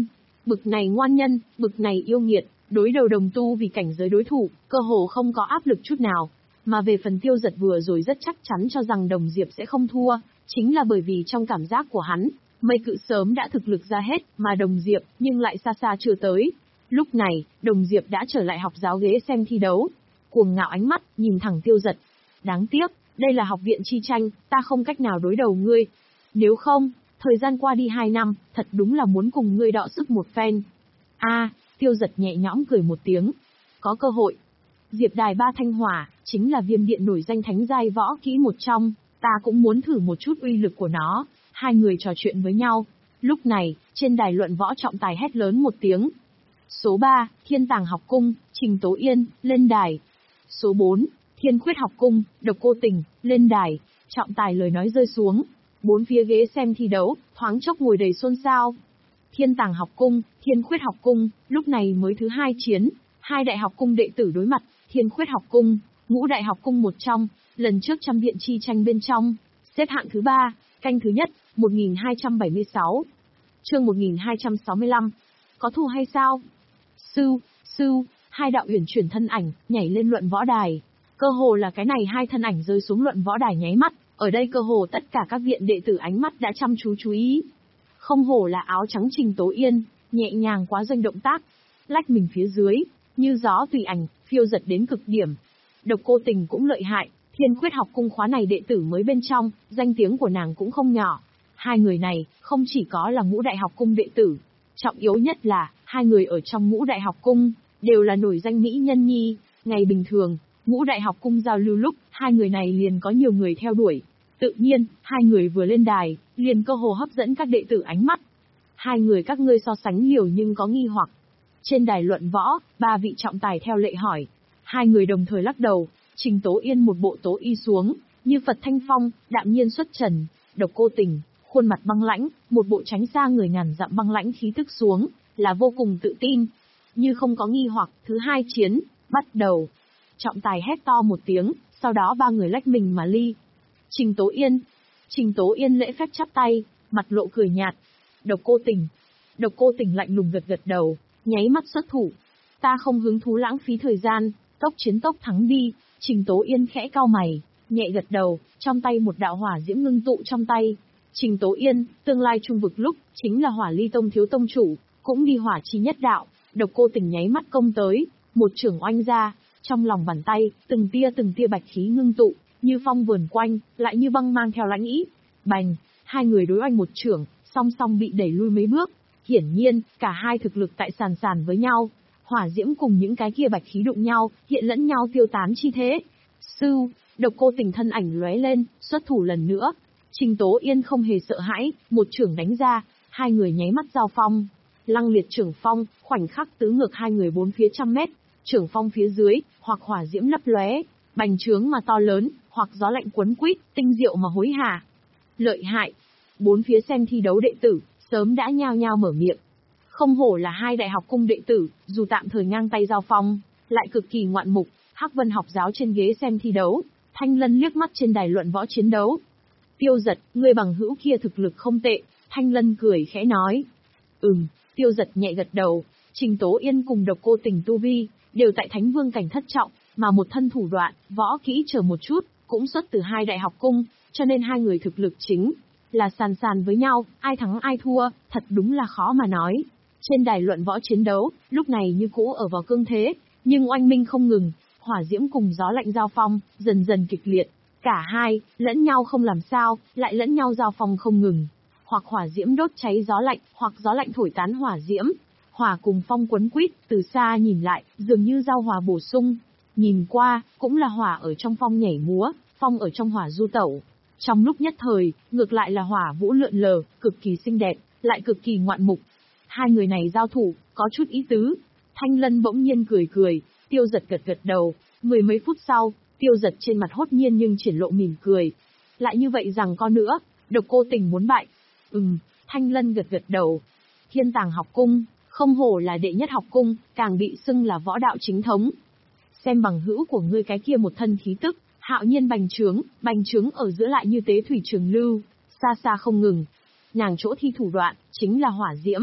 Bực này ngoan nhân, bực này yêu nghiệt, đối đầu đồng tu vì cảnh giới đối thủ, cơ hồ không có áp lực chút nào. Mà về phần Tiêu Giật vừa rồi rất chắc chắn cho rằng Đồng Diệp sẽ không thua, chính là bởi vì trong cảm giác của hắn, Mây Cự sớm đã thực lực ra hết, mà Đồng Diệp nhưng lại xa xa chưa tới. Lúc này, Đồng Diệp đã trở lại học giáo ghế xem thi đấu. Cuồng ngạo ánh mắt, nhìn thẳng Tiêu Giật. Đáng tiếc, đây là học viện chi tranh, ta không cách nào đối đầu ngươi. Nếu không, thời gian qua đi hai năm, thật đúng là muốn cùng ngươi đọ sức một phen. A, Tiêu Giật nhẹ nhõm cười một tiếng. Có cơ hội. Diệp Đài Ba Thanh Hỏa, chính là viêm điện nổi danh thánh giai võ kỹ một trong, ta cũng muốn thử một chút uy lực của nó. Hai người trò chuyện với nhau. Lúc này, trên đài luận võ trọng tài hét lớn một tiếng. Số ba, Thiên Tàng Học Cung, Trình Tố Yên, lên đài. Số bốn, Thiên Khuyết Học Cung, Độc Cô Tình, lên đài. Trọng tài lời nói rơi xuống. Bốn phía ghế xem thi đấu, thoáng chốc ngồi đầy xôn xao. Thiên Tàng Học Cung, Thiên Khuyết Học Cung, lúc này mới thứ hai chiến. Hai đại học cung đệ tử đối mặt, Thiên Khuyết Học Cung, ngũ đại học cung một trong, lần trước trăm viện chi tranh bên trong, xếp hạng thứ ba, canh thứ nhất, một nghìn hai trăm bảy mươi sáu. Chương một nghìn hai trăm sáu mươi lăm. Có thù hay sao? Sư, sư, hai đạo uyển chuyển thân ảnh, nhảy lên luận võ đài. Cơ hồ là cái này hai thân ảnh rơi xuống luận võ đài nháy mắt, ở đây cơ hồ tất cả các viện đệ tử ánh mắt đã chăm chú chú ý. Không hổ là áo trắng Trình Tố Yên, nhẹ nhàng quá doanh động tác, lách mình phía dưới, như gió tùy ảnh, phiêu giật đến cực điểm. Độc Cô Tình cũng lợi hại, Thiên Khuyết Học Cung khóa này đệ tử mới bên trong, danh tiếng của nàng cũng không nhỏ. Hai người này, không chỉ có là ngũ đại học cung đệ tử, trọng yếu nhất là, hai người ở trong ngũ đại học cung, đều là nổi danh mỹ nhân nhi. Ngày bình thường, ngũ đại học cung giao lưu lúc, hai người này liền có nhiều người theo đuổi. Tự nhiên, hai người vừa lên đài, liền cơ hồ hấp dẫn các đệ tử ánh mắt. Hai người các ngươi so sánh hiểu nhưng có nghi hoặc. Trên đài luận võ, ba vị trọng tài theo lệ hỏi. Hai người đồng thời lắc đầu, Trình Tố Yên một bộ tố y xuống, như Phật thanh phong, đạm nhiên xuất trần. Độc Cô Tình, khuôn mặt băng lãnh, một bộ tránh xa người ngàn dặm băng lãnh khí tức xuống, là vô cùng tự tin. Như không có nghi hoặc, thứ hai chiến, bắt đầu. Trọng tài hét to một tiếng, sau đó ba người lách mình mà ly. Trình Tố Yên. Trình Tố Yên lễ phép chắp tay, mặt lộ cười nhạt. Độc Cô Tình. Độc Cô Tình lạnh lùng gật gật đầu, nháy mắt xuất thủ. Ta không hứng thú lãng phí thời gian, tốc chiến tốc thắng đi. Trình Tố Yên khẽ cau mày, nhẹ gật đầu, trong tay một đạo hỏa diễm ngưng tụ trong tay. Trình Tố Yên, tương lai trung vực lúc, chính là Hỏa Ly Tông thiếu tông chủ, cũng đi hỏa chi nhất đạo. Độc Cô Tình nháy mắt công tới, một chưởng oanh ra, trong lòng bàn tay, từng tia từng tia bạch khí ngưng tụ, như phong vườn quanh, lại như băng mang theo lãnh ý. Bành, hai người đối oanh một chưởng, song song bị đẩy lui mấy bước. Hiển nhiên, cả hai thực lực tại sàn sàn với nhau. Hỏa diễm cùng những cái kia bạch khí đụng nhau, hiện lẫn nhau tiêu tán chi thế. Sư, Độc Cô Tình thân ảnh lóe lên, xuất thủ lần nữa. Trình Tố Yên không hề sợ hãi, một chưởng đánh ra, hai người nháy mắt giao phong. Lăng liệt chưởng phong, khoảnh khắc tứ ngược hai người bốn phía trăm mét. Chưởng phong phía dưới, hoặc hỏa diễm lấp lóe, bành trướng mà to lớn, hoặc gió lạnh cuốn quýt, tinh diệu mà hối hả. Lợi hại. Bốn phía xem thi đấu đệ tử, sớm đã nhao nhao mở miệng. Không hổ là hai đại học cung đệ tử, dù tạm thời ngang tay giao phong, lại cực kỳ ngoạn mục. Hắc Vân học giáo trên ghế xem thi đấu, Thanh Lân liếc mắt trên đài luận võ chiến đấu. Tiêu Giật, người bằng hữu kia thực lực không tệ. Thanh Lân cười khẽ nói. Ừm, Tiêu Giật nhẹ gật đầu. Trình Tố Yên cùng Độc Cô Tình tu vi, đều tại Thánh Vương cảnh thất trọng, mà một thân thủ đoạn, võ kỹ chờ một chút, cũng xuất từ hai đại học cung, cho nên hai người thực lực chính là sàn sàn với nhau, ai thắng ai thua, thật đúng là khó mà nói. Trên đài luận võ chiến đấu, lúc này như cũ ở vào cương thế, nhưng oanh minh không ngừng, hỏa diễm cùng gió lạnh giao phong, dần dần kịch liệt. Cả hai, lẫn nhau không làm sao, lại lẫn nhau giao phong không ngừng. Hoặc hỏa diễm đốt cháy gió lạnh, hoặc gió lạnh thổi tán hỏa diễm. Hỏa cùng phong quấn quýt, từ xa nhìn lại, dường như giao hòa bổ sung. Nhìn qua, cũng là hỏa ở trong phong nhảy múa, phong ở trong hỏa du tẩu. Trong lúc nhất thời, ngược lại là hỏa vũ lượn lờ, cực kỳ xinh đẹp, lại cực kỳ ngoạn mục. Hai người này giao thủ, có chút ý tứ. Thanh Lân bỗng nhiên cười cười, Tiêu Giật gật gật đầu. Mười mấy phút sau, Tiêu Giật trên mặt hốt nhiên nhưng triển lộ mỉm cười. Lại như vậy rằng có nữa, Độc Cô Tình muốn bại. Ừm, Thanh Lân gật gật đầu. Thiên Tàng Học Cung, không hổ là đệ nhất học cung, càng bị xưng là võ đạo chính thống. Xem bằng hữu của ngươi cái kia một thân khí tức, hạo nhiên bành trướng, bành trướng ở giữa lại như tế thủy trường lưu, xa xa không ngừng. Nàng chỗ thi thủ đoạn, chính là hỏa diễm,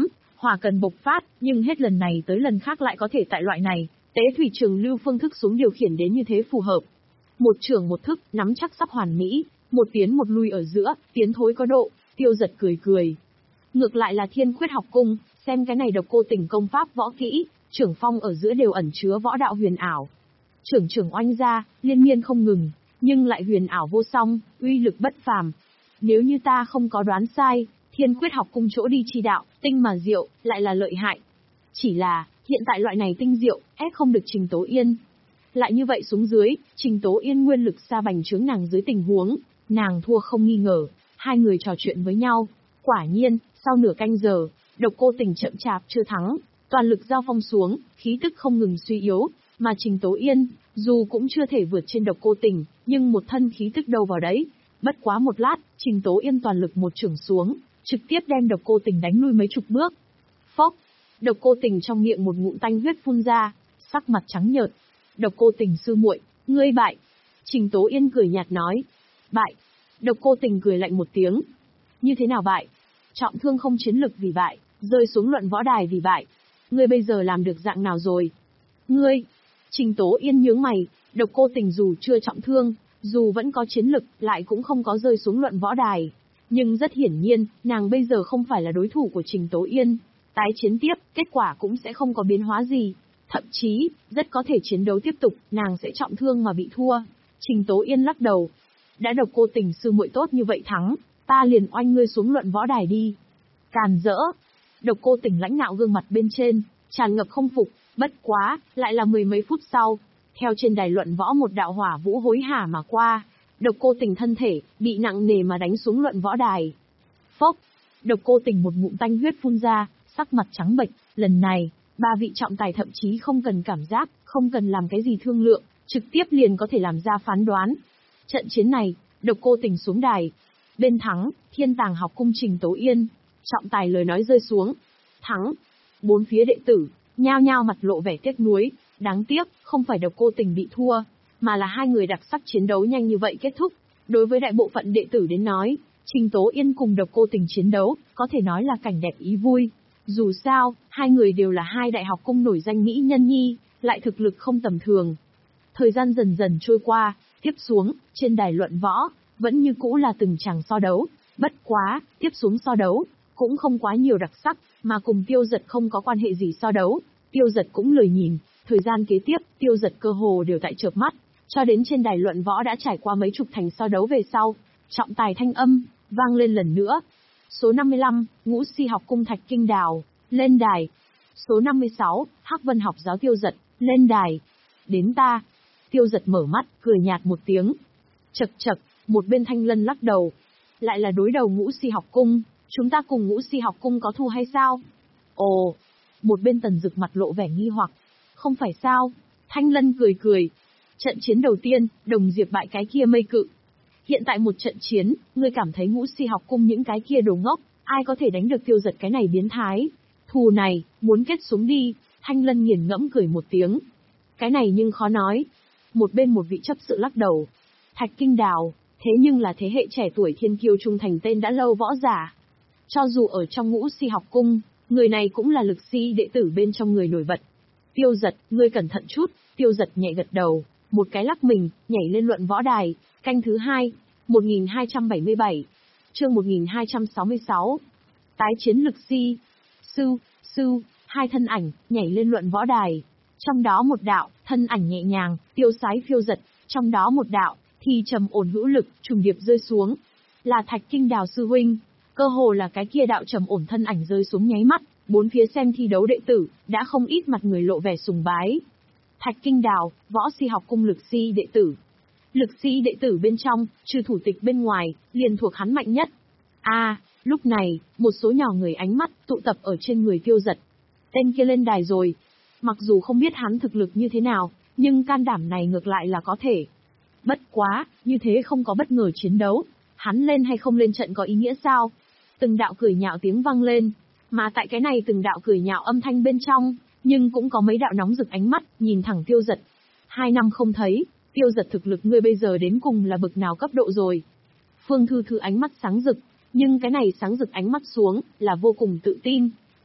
hỏa cần bộc phát, nhưng hết lần này tới lần khác lại có thể tại loại này, tế thủy trường lưu phương thức xuống điều khiển đến như thế phù hợp. Một trường một thức, nắm chắc sắp hoàn mỹ, một tiến một lui ở giữa, tiến thối có độ, Tiêu Giật cười cười. Ngược lại là Thiên Khuyết học cung, xem cái này Độc Cô Tình công pháp võ kỹ, trưởng phong ở giữa đều ẩn chứa võ đạo huyền ảo. Trưởng trưởng oanh ra, liên miên không ngừng, nhưng lại huyền ảo vô song, uy lực bất phàm. Nếu như ta không có đoán sai, Thiên Khuyết học cung chỗ đi chi đạo, tinh mà diệu, lại là lợi hại. Chỉ là, hiện tại loại này tinh diệu, ép không được Trình Tố Yên. Lại như vậy xuống dưới, Trình Tố Yên nguyên lực xa bành trướng nàng dưới tình huống, nàng thua không nghi ngờ. Hai người trò chuyện với nhau. Quả nhiên, sau nửa canh giờ, Độc Cô Tình chậm chạp chưa thắng, toàn lực giao phong xuống, khí tức không ngừng suy yếu, mà Trình Tố Yên, dù cũng chưa thể vượt trên Độc Cô Tình, nhưng một thân khí tức đâu vào đấy. Bất quá một lát, Trình Tố Yên toàn lực một chưởng xuống, trực tiếp đem Độc Cô Tình đánh lui mấy chục bước. Phốc, Độc Cô Tình trong miệng một ngụm tanh huyết phun ra, sắc mặt trắng nhợt. Độc Cô Tình sư muội, ngươi bại. Trình Tố Yên cười nhạt nói. Bại. Độc Cô Tình cười lạnh một tiếng. Như thế nào bại? Trọng thương không chiến lực vì bại, rơi xuống luận võ đài vì bại. Ngươi bây giờ làm được dạng nào rồi? Ngươi. Trình Tố Yên nhướng mày, Độc Cô Tình dù chưa trọng thương, dù vẫn có chiến lực, lại cũng không có rơi xuống luận võ đài. Nhưng rất hiển nhiên, nàng bây giờ không phải là đối thủ của Trình Tố Yên. Tái chiến tiếp, kết quả cũng sẽ không có biến hóa gì. Thậm chí, rất có thể chiến đấu tiếp tục, nàng sẽ trọng thương mà bị thua. Trình Tố Yên lắc đầu. Đã Độc Cô Tình sư muội tốt như vậy thắng, ta liền oanh ngươi xuống luận võ đài đi. Càn rỡ. Độc Cô Tình lãnh nạo gương mặt bên trên, tràn ngập không phục, bất quá, lại là mười mấy phút sau. Theo trên đài luận võ một đạo hỏa vũ hối hả mà qua, Độc Cô Tình thân thể, bị nặng nề mà đánh xuống luận võ đài. Phốc. Độc Cô Tình một ngụm tanh huyết phun ra, sắc mặt trắng bệch, lần này, ba vị trọng tài thậm chí không cần cảm giác, không cần làm cái gì thương lượng, trực tiếp liền có thể làm ra phán đoán. Trận chiến này, Độc Cô Tình xuống đài. Bên thắng, Thiên Tàng học cung Trình Tố Yên. Trọng tài lời nói rơi xuống. Thắng. Bốn phía đệ tử, nhao nhao mặt lộ vẻ tiếc nuối. Đáng tiếc, không phải Độc Cô Tình bị thua, mà là hai người đặc sắc chiến đấu nhanh như vậy kết thúc. Đối với đại bộ phận đệ tử đến nói, Trình Tố Yên cùng Độc Cô Tình chiến đấu, có thể nói là cảnh đẹp ý vui. Dù sao, hai người đều là hai đại học cung nổi danh mỹ nhân nhi, lại thực lực không tầm thường. Thời gian dần dần trôi qua, tiếp xuống, trên đài luận võ, vẫn như cũ là từng chàng so đấu. Bất quá, tiếp xuống so đấu, cũng không quá nhiều đặc sắc, mà cùng Tiêu Giật không có quan hệ gì so đấu. Tiêu Giật cũng lười nhìn, thời gian kế tiếp, Tiêu Giật cơ hồ đều tại chợp mắt, cho đến trên đài luận võ đã trải qua mấy chục thành so đấu về sau. Trọng tài thanh âm, vang lên lần nữa. Số năm mươi lăm, Ngũ Si học cung Thạch Kinh Đào, lên đài. Số năm mươi sáu, Hắc Vân học giáo Tiêu Giật, lên đài. Đến ta. Tiêu Giật mở mắt, cười nhạt một tiếng. Chậc chậc, một bên Thanh Lân lắc đầu. Lại là đối đầu Ngũ Si học cung, chúng ta cùng Ngũ Si học cung có thù hay sao? Ồ, một bên Tần Dực mặt lộ vẻ nghi hoặc. Không phải sao? Thanh Lân cười cười. Trận chiến đầu tiên, Đồng Diệp bại cái kia mây cự. Hiện tại một trận chiến, ngươi cảm thấy Ngũ Si học cung những cái kia đồ ngốc, ai có thể đánh được Tiêu Giật cái này biến thái? Thù này, muốn kết xuống đi. Thanh Lân nghiền ngẫm cười một tiếng. Cái này nhưng khó nói. Một bên một vị chấp sự lắc đầu. Thạch Kinh Đào, thế nhưng là thế hệ trẻ tuổi thiên kiêu trung thành tên đã lâu võ giả. Cho dù ở trong Ngũ Si học cung, người này cũng là lực si đệ tử bên trong người nổi bật. Tiêu Giật, ngươi cẩn thận chút. Tiêu Giật nhẹ gật đầu, một cái lắc mình, nhảy lên luận võ đài. Canh thứ hai, một nghìn hai trăm bảy mươi bảy, chương một nghìn hai trăm sáu mươi sáu. Tái chiến lực si. Sư, sư, hai thân ảnh, nhảy lên luận võ đài. Trong đó một đạo, thân ảnh nhẹ nhàng, tiêu sái phiêu giật, trong đó một đạo, thì trầm ổn hữu lực, trùng điệp rơi xuống. Là Thạch Kinh Đào sư huynh, cơ hồ là cái kia đạo trầm ổn thân ảnh rơi xuống nháy mắt, bốn phía xem thi đấu đệ tử, đã không ít mặt người lộ vẻ sùng bái. Thạch Kinh Đào, võ si học cung lực si đệ tử. Lực si đệ tử bên trong, trừ thủ tịch bên ngoài, liền thuộc hắn mạnh nhất. A, à, lúc này, một số nhỏ người ánh mắt, tụ tập ở trên người Tiêu Giật. Tên kia lên đài rồi. Mặc dù không biết hắn thực lực như thế nào, nhưng can đảm này ngược lại là có thể. Bất quá, như thế không có bất ngờ chiến đấu. Hắn lên hay không lên trận có ý nghĩa sao? Từng đạo cười nhạo tiếng vang lên. Mà tại cái này từng đạo cười nhạo âm thanh bên trong, nhưng cũng có mấy đạo nóng rực ánh mắt, nhìn thẳng Tiêu Giật. Hai năm không thấy, Tiêu Giật thực lực ngươi bây giờ đến cùng là bực nào cấp độ rồi? Phương Thư Thư ánh mắt sáng rực, nhưng cái này sáng rực ánh mắt xuống, là vô cùng tự tin.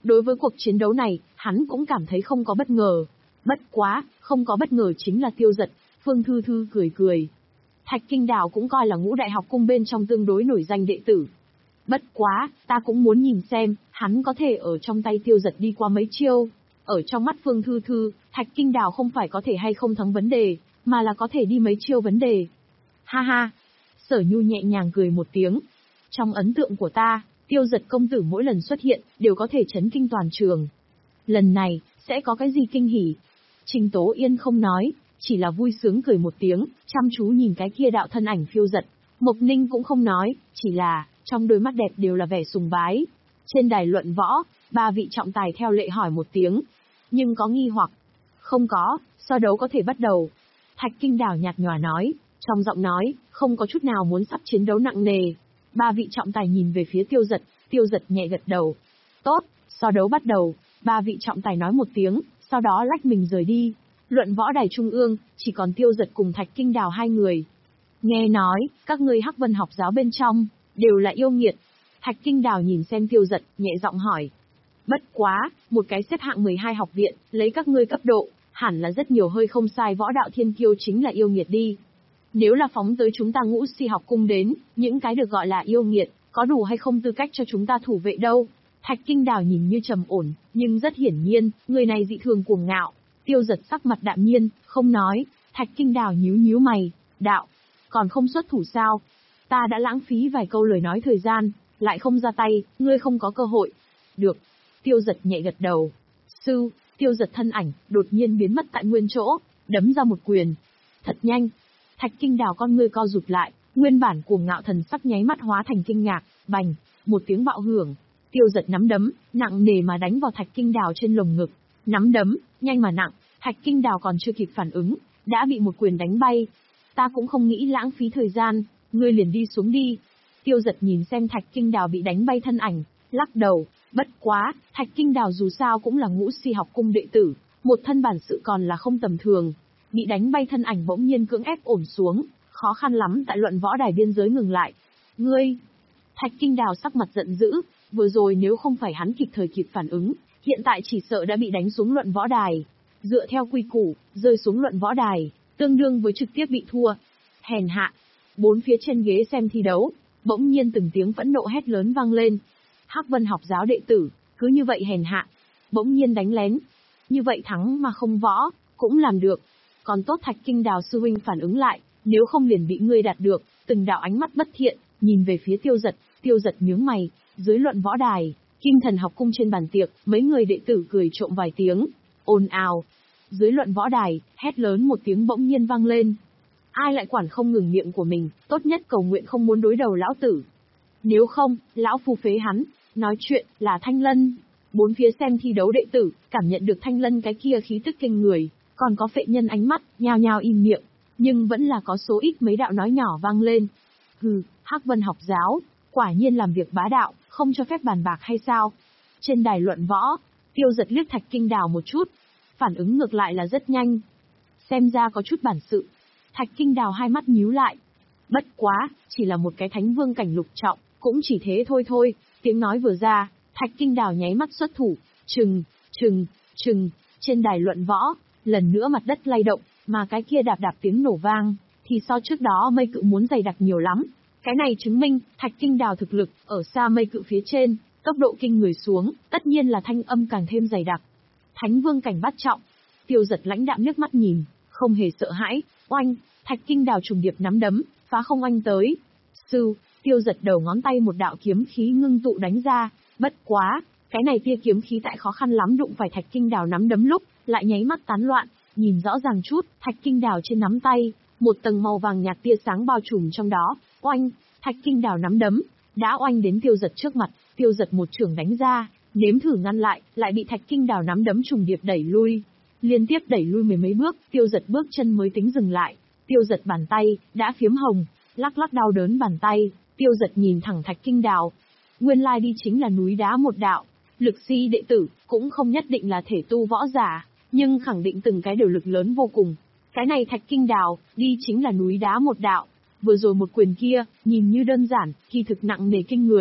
Đối với cuộc chiến đấu này, hắn cũng cảm thấy không có bất ngờ. Bất quá, không có bất ngờ chính là Tiêu Dật. Phương Thư Thư cười cười. Thạch Kinh Đào cũng coi là ngũ đại học cung bên trong tương đối nổi danh đệ tử. Bất quá, ta cũng muốn nhìn xem, hắn có thể ở trong tay Tiêu Dật đi qua mấy chiêu. Ở trong mắt Phương Thư Thư, Thạch Kinh Đào không phải có thể hay không thắng vấn đề, mà là có thể đi mấy chiêu vấn đề. Ha ha! Sở Nhu nhẹ nhàng cười một tiếng. Trong ấn tượng của ta, Tiêu Dật công tử mỗi lần xuất hiện, đều có thể chấn kinh toàn trường. Lần này, sẽ có cái gì kinh hỉ? Trình Tố Yên không nói, chỉ là vui sướng cười một tiếng, chăm chú nhìn cái kia đạo thân ảnh phiêu giật. Mộc Ninh cũng không nói, chỉ là, trong đôi mắt đẹp đều là vẻ sùng bái. Trên đài luận võ, ba vị trọng tài theo lệ hỏi một tiếng. Nhưng có nghi hoặc? Không có, so đấu có thể bắt đầu. Thạch Kinh Đào nhạt nhòa nói, trong giọng nói, không có chút nào muốn sắp chiến đấu nặng nề. Ba vị trọng tài nhìn về phía Tiêu Dật, Tiêu Dật nhẹ gật đầu. Tốt, so đấu bắt đầu. Ba vị trọng tài nói một tiếng, sau đó lách mình rời đi. Luận võ đài trung ương, chỉ còn Tiêu Dật cùng Thạch Kinh Đào hai người. Nghe nói, các ngươi Hắc Vân học giáo bên trong, đều là yêu nghiệt. Thạch Kinh Đào nhìn xem Tiêu Dật, nhẹ giọng hỏi. Bất quá, một cái xếp hạng mười hai học viện, lấy các ngươi cấp độ, hẳn là rất nhiều hơi không sai võ đạo thiên kiêu chính là yêu nghiệt đi. Nếu là phóng tới chúng ta Ngũ Si học cung đến, những cái được gọi là yêu nghiệt, có đủ hay không tư cách cho chúng ta thủ vệ đâu? Thạch Kinh Đào nhìn như trầm ổn, nhưng rất hiển nhiên, người này dị thường cuồng ngạo. Tiêu Dật sắc mặt đạm nhiên, không nói. Thạch Kinh Đào nhíu nhíu mày, đạo, còn không xuất thủ sao? Ta đã lãng phí vài câu lời nói thời gian, lại không ra tay, ngươi không có cơ hội. Được. Tiêu Dật nhẹ gật đầu. Sư, Tiêu Dật thân ảnh, đột nhiên biến mất tại nguyên chỗ, đấm ra một quyền. Thật nhanh. Thạch Kinh Đào con ngươi co rụt lại, nguyên bản cuồng ngạo thần sắc nháy mắt hóa thành kinh ngạc, bành, một tiếng bạo hưởng. Tiêu Dật nắm đấm, nặng nề mà đánh vào Thạch Kinh Đào trên lồng ngực. Nắm đấm, nhanh mà nặng, Thạch Kinh Đào còn chưa kịp phản ứng, đã bị một quyền đánh bay. Ta cũng không nghĩ lãng phí thời gian, ngươi liền đi xuống đi. Tiêu Dật nhìn xem Thạch Kinh Đào bị đánh bay thân ảnh, lắc đầu, bất quá, Thạch Kinh Đào dù sao cũng là Ngũ Si học cung đệ tử, một thân bản sự còn là không tầm thường. Bị đánh bay thân ảnh bỗng nhiên cưỡng ép ổn xuống, khó khăn lắm tại luận võ đài biên giới ngừng lại. Ngươi! Thạch Kinh Đào sắc mặt giận dữ, vừa rồi nếu không phải hắn kịp thời kịp phản ứng, hiện tại chỉ sợ đã bị đánh xuống luận võ đài. Dựa theo quy củ, rơi xuống luận võ đài, tương đương với trực tiếp bị thua. Hèn hạ! Bốn phía trên ghế xem thi đấu, bỗng nhiên từng tiếng phẫn nộ hét lớn vang lên. Hắc Vân học giáo đệ tử, cứ như vậy hèn hạ, bỗng nhiên đánh lén. Như vậy thắng mà không võ, cũng làm được. Còn tốt Thạch Kinh Đào sư huynh phản ứng lại, nếu không liền bị ngươi đạt được. Từng đạo ánh mắt bất thiện, nhìn về phía Tiêu Dật, Tiêu Dật nhướng mày. Dưới luận võ đài, Kim Thần học cung trên bàn tiệc, mấy người đệ tử cười trộm vài tiếng, ồn ào. Dưới luận võ đài, hét lớn một tiếng bỗng nhiên vang lên. Ai lại quản không ngừng miệng của mình, tốt nhất cầu nguyện không muốn đối đầu lão tử. Nếu không, lão phu phế hắn. Nói chuyện là Thanh Lân. Bốn phía xem thi đấu đệ tử, cảm nhận được Thanh Lân cái kia khí tức kinh người, còn có phệ nhân ánh mắt, nhao nhao im miệng, nhưng vẫn là có số ít mấy đạo nói nhỏ vang lên. Hừ, Hắc Vân học giáo, quả nhiên làm việc bá đạo, không cho phép bàn bạc hay sao? Trên đài luận võ, Tiêu Dật liếc Thạch Kinh Đào một chút, phản ứng ngược lại là rất nhanh. Xem ra có chút bản sự. Thạch Kinh Đào hai mắt nhíu lại. Bất quá, chỉ là một cái thánh vương cảnh lục trọng, cũng chỉ thế thôi thôi. Tiếng nói vừa ra, Thạch Kinh Đào nháy mắt xuất thủ, trừng, trừng, trừng, trên đài luận võ, lần nữa mặt đất lay động, mà cái kia đạp đạp tiếng nổ vang, thì so trước đó mây cự muốn dày đặc nhiều lắm. Cái này chứng minh, Thạch Kinh Đào thực lực, ở xa mây cự phía trên, tốc độ kinh người xuống, tất nhiên là thanh âm càng thêm dày đặc. Thánh vương cảnh bát trọng, Tiêu Dật lãnh đạm nước mắt nhìn, không hề sợ hãi, oanh, Thạch Kinh Đào trùng điệp nắm đấm, phá không oanh tới. Sư, Tiêu Dật đầu ngón tay một đạo kiếm khí ngưng tụ đánh ra, bất quá, cái này tia kiếm khí tại khó khăn lắm đụng phải Thạch Kinh Đào nắm đấm lúc, lại nháy mắt tán loạn, nhìn rõ ràng chút, Thạch Kinh Đào trên nắm tay, một tầng màu vàng nhạt tia sáng bao trùm trong đó, oanh, Thạch Kinh Đào nắm đấm, đã oanh đến Tiêu Dật trước mặt, Tiêu Dật một chưởng đánh ra, nếm thử ngăn lại, lại bị Thạch Kinh Đào nắm đấm trùng điệp đẩy lui, liên tiếp đẩy lui mười mấy bước, Tiêu Dật bước chân mới tính dừng lại, Tiêu Dật bàn tay đã phiếm hồng, lắc lắc đau đớn bàn tay, Tiêu Dật nhìn thẳng Thạch Kinh Đào, nguyên lai đi chính là núi đá một đạo, lực si đệ tử cũng không nhất định là thể tu võ giả, nhưng khẳng định từng cái đều lực lớn vô cùng. Cái này Thạch Kinh Đào đi chính là núi đá một đạo, vừa rồi một quyền kia nhìn như đơn giản, kỳ thực nặng nề kinh người.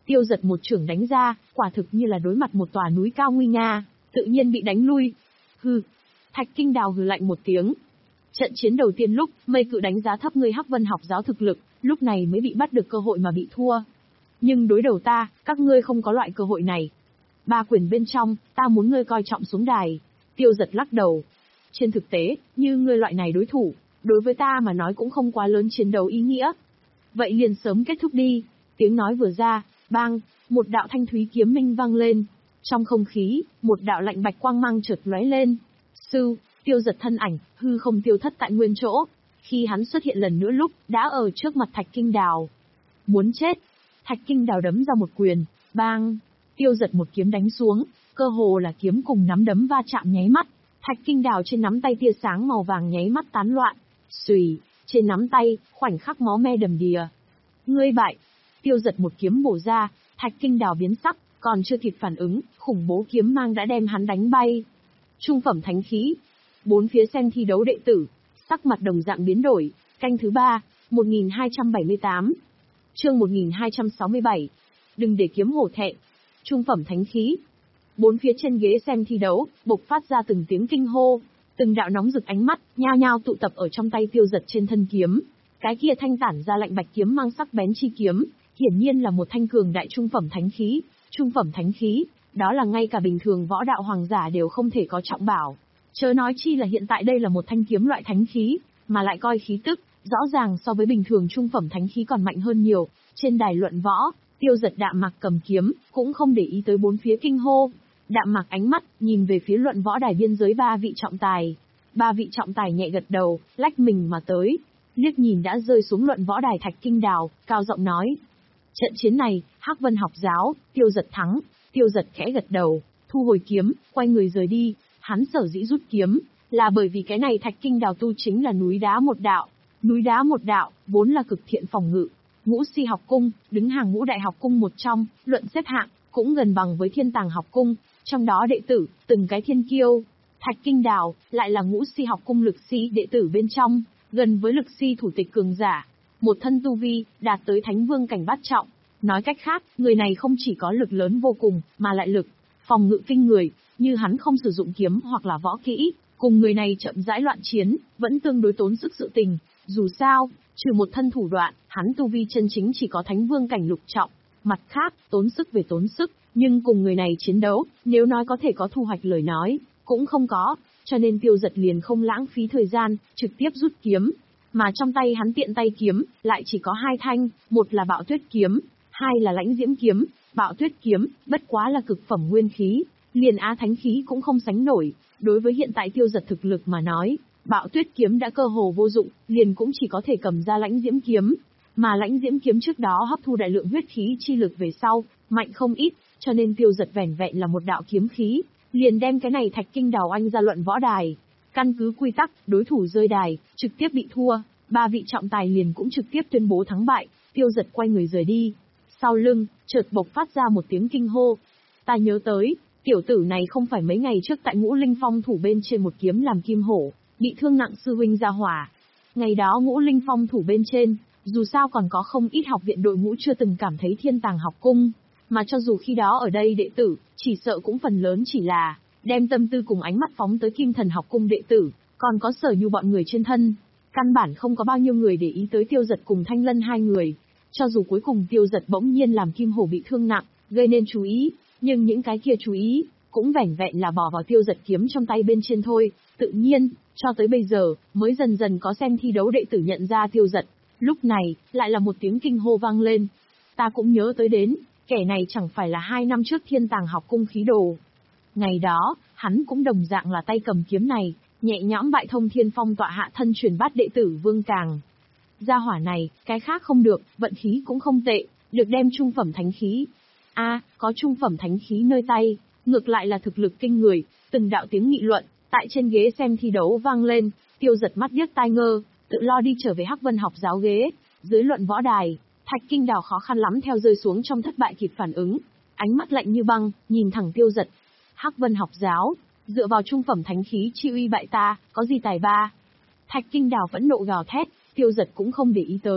Tiêu Giật một chưởng đánh ra, quả thực như là đối mặt một tòa núi cao nguy nga, tự nhiên bị đánh lui. Hừ. Thạch Kinh Đào hừ lạnh một tiếng. Trận chiến đầu tiên lúc, Mây Cự đánh giá thấp ngươi Hắc Vân học giáo thực lực, lúc này mới bị bắt được cơ hội mà bị thua. Nhưng đối đầu ta, các ngươi không có loại cơ hội này. Ba quyền bên trong, ta muốn ngươi coi trọng xuống đài. Tiêu Giật lắc đầu. Trên thực tế, như ngươi loại này đối thủ, đối với ta mà nói cũng không quá lớn chiến đấu ý nghĩa. Vậy liền sớm kết thúc đi. Tiếng nói vừa ra, bang, một đạo thanh thúy kiếm minh vang lên. Trong không khí, một đạo lạnh bạch quang mang chợt lóe lên. Sư, Tiêu Giật thân ảnh, hư không tiêu thất tại nguyên chỗ. Khi hắn xuất hiện lần nữa lúc, đã ở trước mặt Thạch Kinh Đào. Muốn chết. Thạch Kinh Đào đấm ra một quyền, bang. Tiêu Giật một kiếm đánh xuống, cơ hồ là kiếm cùng nắm đấm va chạm nháy mắt. Thạch Kinh Đào trên nắm tay tia sáng màu vàng nháy mắt tán loạn. Xùy, trên nắm tay, khoảnh khắc máu me đầm đìa. Ngươi bại. Tiêu Giật một kiếm bổ ra, Thạch Kinh Đào biến sắc, còn chưa kịp phản ứng, khủng bố kiếm mang đã đem hắn đánh bay. Trung phẩm thánh khí. Bốn phía xem thi đấu đệ tử, sắc mặt đồng dạng biến đổi. Canh thứ ba, một nghìn hai trăm bảy mươi tám. Chương một nghìn hai trăm sáu mươi bảy. Đừng để kiếm hổ thẹn. Trung phẩm thánh khí. Bốn phía trên ghế xem thi đấu, bộc phát ra từng tiếng kinh hô. Từng đạo nóng rực ánh mắt, nhao nhao tụ tập ở trong tay Tiêu Giật trên thân kiếm. Cái kia thanh tản ra lạnh bạch kiếm mang sắc bén chi kiếm, hiển nhiên là một thanh cường đại trung phẩm thánh khí. Trung phẩm thánh khí, đó là ngay cả bình thường võ đạo hoàng giả đều không thể có trọng bảo. Chớ nói chi là hiện tại đây là một thanh kiếm loại thánh khí, mà lại coi khí tức, rõ ràng so với bình thường trung phẩm thánh khí còn mạnh hơn nhiều. Trên đài luận võ, Tiêu Giật đạm mạc cầm kiếm, cũng không để ý tới bốn phía kinh hô. Đạm mạc ánh mắt, nhìn về phía luận võ đài biên giới ba vị trọng tài. Ba vị trọng tài nhẹ gật đầu, lách mình mà tới. Liếc nhìn đã rơi xuống luận võ đài Thạch Kinh Đào, cao giọng nói. Trận chiến này, Hắc Vân học giáo, Tiêu Giật thắng. Tiêu Giật khẽ gật đầu, thu hồi kiếm, quay người rời đi. Hắn sở dĩ rút kiếm, là bởi vì cái này Thạch Kinh Đào tu chính là núi đá một đạo. Núi đá một đạo, vốn là cực thiện phòng ngự. Ngũ Si học cung, đứng hàng ngũ đại học cung một trong, luận xếp hạng, cũng gần bằng với Thiên Tàng học cung. Trong đó đệ tử, từng cái thiên kiêu. Thạch Kinh Đào, lại là ngũ Si học cung lực si đệ tử bên trong, gần với lực si thủ tịch cường giả. Một thân tu vi, đạt tới thánh vương cảnh bát trọng. Nói cách khác, người này không chỉ có lực lớn vô cùng, mà lại lực phòng ngự kinh người, như hắn không sử dụng kiếm hoặc là võ kỹ, cùng người này chậm rãi loạn chiến, vẫn tương đối tốn sức sự tình. Dù sao, trừ một thân thủ đoạn, hắn tu vi chân chính chỉ có thánh vương cảnh lục trọng. Mặt khác, tốn sức về tốn sức, nhưng cùng người này chiến đấu, nếu nói có thể có thu hoạch lời nói, cũng không có, cho nên Tiêu Giật liền không lãng phí thời gian, trực tiếp rút kiếm. Mà trong tay hắn tiện tay kiếm, lại chỉ có hai thanh, một là Bạo Tuyết kiếm, hai là Lãnh Diễm kiếm. Bạo Tuyết kiếm, bất quá là cực phẩm nguyên khí, liền á thánh khí cũng không sánh nổi. Đối với hiện tại Tiêu Giật thực lực mà nói, Bạo Tuyết kiếm đã cơ hồ vô dụng, liền cũng chỉ có thể cầm ra Lãnh Diễm kiếm. Mà Lãnh Diễm kiếm trước đó hấp thu đại lượng huyết khí chi lực về sau, mạnh không ít, cho nên Tiêu Giật vẻn vẹn là một đạo kiếm khí, liền đem cái này Thạch Kinh Đào anh ra luận võ đài. Căn cứ quy tắc, đối thủ rơi đài, trực tiếp bị thua, ba vị trọng tài liền cũng trực tiếp tuyên bố thắng bại. Tiêu Giật quay người rời đi. Sau lưng, chợt bộc phát ra một tiếng kinh hô. Ta nhớ tới, tiểu tử này không phải mấy ngày trước tại Ngũ Linh Phong thủ bên trên một kiếm làm kim hổ, bị thương nặng sư huynh ra hỏa. Ngày đó Ngũ Linh Phong thủ bên trên, dù sao còn có không ít học viện đội ngũ chưa từng cảm thấy Thiên Tàng học cung, mà cho dù khi đó ở đây đệ tử, chỉ sợ cũng phần lớn chỉ là đem tâm tư cùng ánh mắt phóng tới Kim Thần học cung đệ tử, còn có Sở Nhu bọn người trên thân. Căn bản không có bao nhiêu người để ý tới Tiêu Giật cùng Thanh Lân hai người. Cho dù cuối cùng Tiêu Giật bỗng nhiên làm kim hổ bị thương nặng, gây nên chú ý, nhưng những cái kia chú ý, cũng vẻn vẹn là bỏ vào Tiêu Giật kiếm trong tay bên trên thôi. Tự nhiên, cho tới bây giờ, mới dần dần có xem thi đấu đệ tử nhận ra Tiêu Giật. Lúc này, lại là một tiếng kinh hô vang lên. Ta cũng nhớ tới đến, kẻ này chẳng phải là hai năm trước Thiên Tàng học cung khí đồ. Ngày đó, hắn cũng đồng dạng là tay cầm kiếm này, nhẹ nhõm bại Thông Thiên Phong tọa hạ thân truyền bát đệ tử Vương Càng. Gia hỏa này, cái khác không được, vận khí cũng không tệ, được đem trung phẩm thánh khí. A, à, có trung phẩm thánh khí nơi tay, ngược lại là thực lực kinh người. Từng đạo tiếng nghị luận, tại trên ghế xem thi đấu vang lên. Tiêu Giật mắt điếc tai ngơ, tự lo đi trở về Hắc Vân học giáo ghế. Dưới luận võ đài, Thạch Kinh Đào khó khăn lắm theo rơi xuống trong thất bại kịp phản ứng, ánh mắt lạnh như băng, nhìn thẳng Tiêu Giật. Hắc Vân học giáo, dựa vào trung phẩm thánh khí chi uy bại ta, có gì tài ba? Thạch Kinh Đào vẫn nộ gào thét. Tiêu Giật cũng không để ý tới,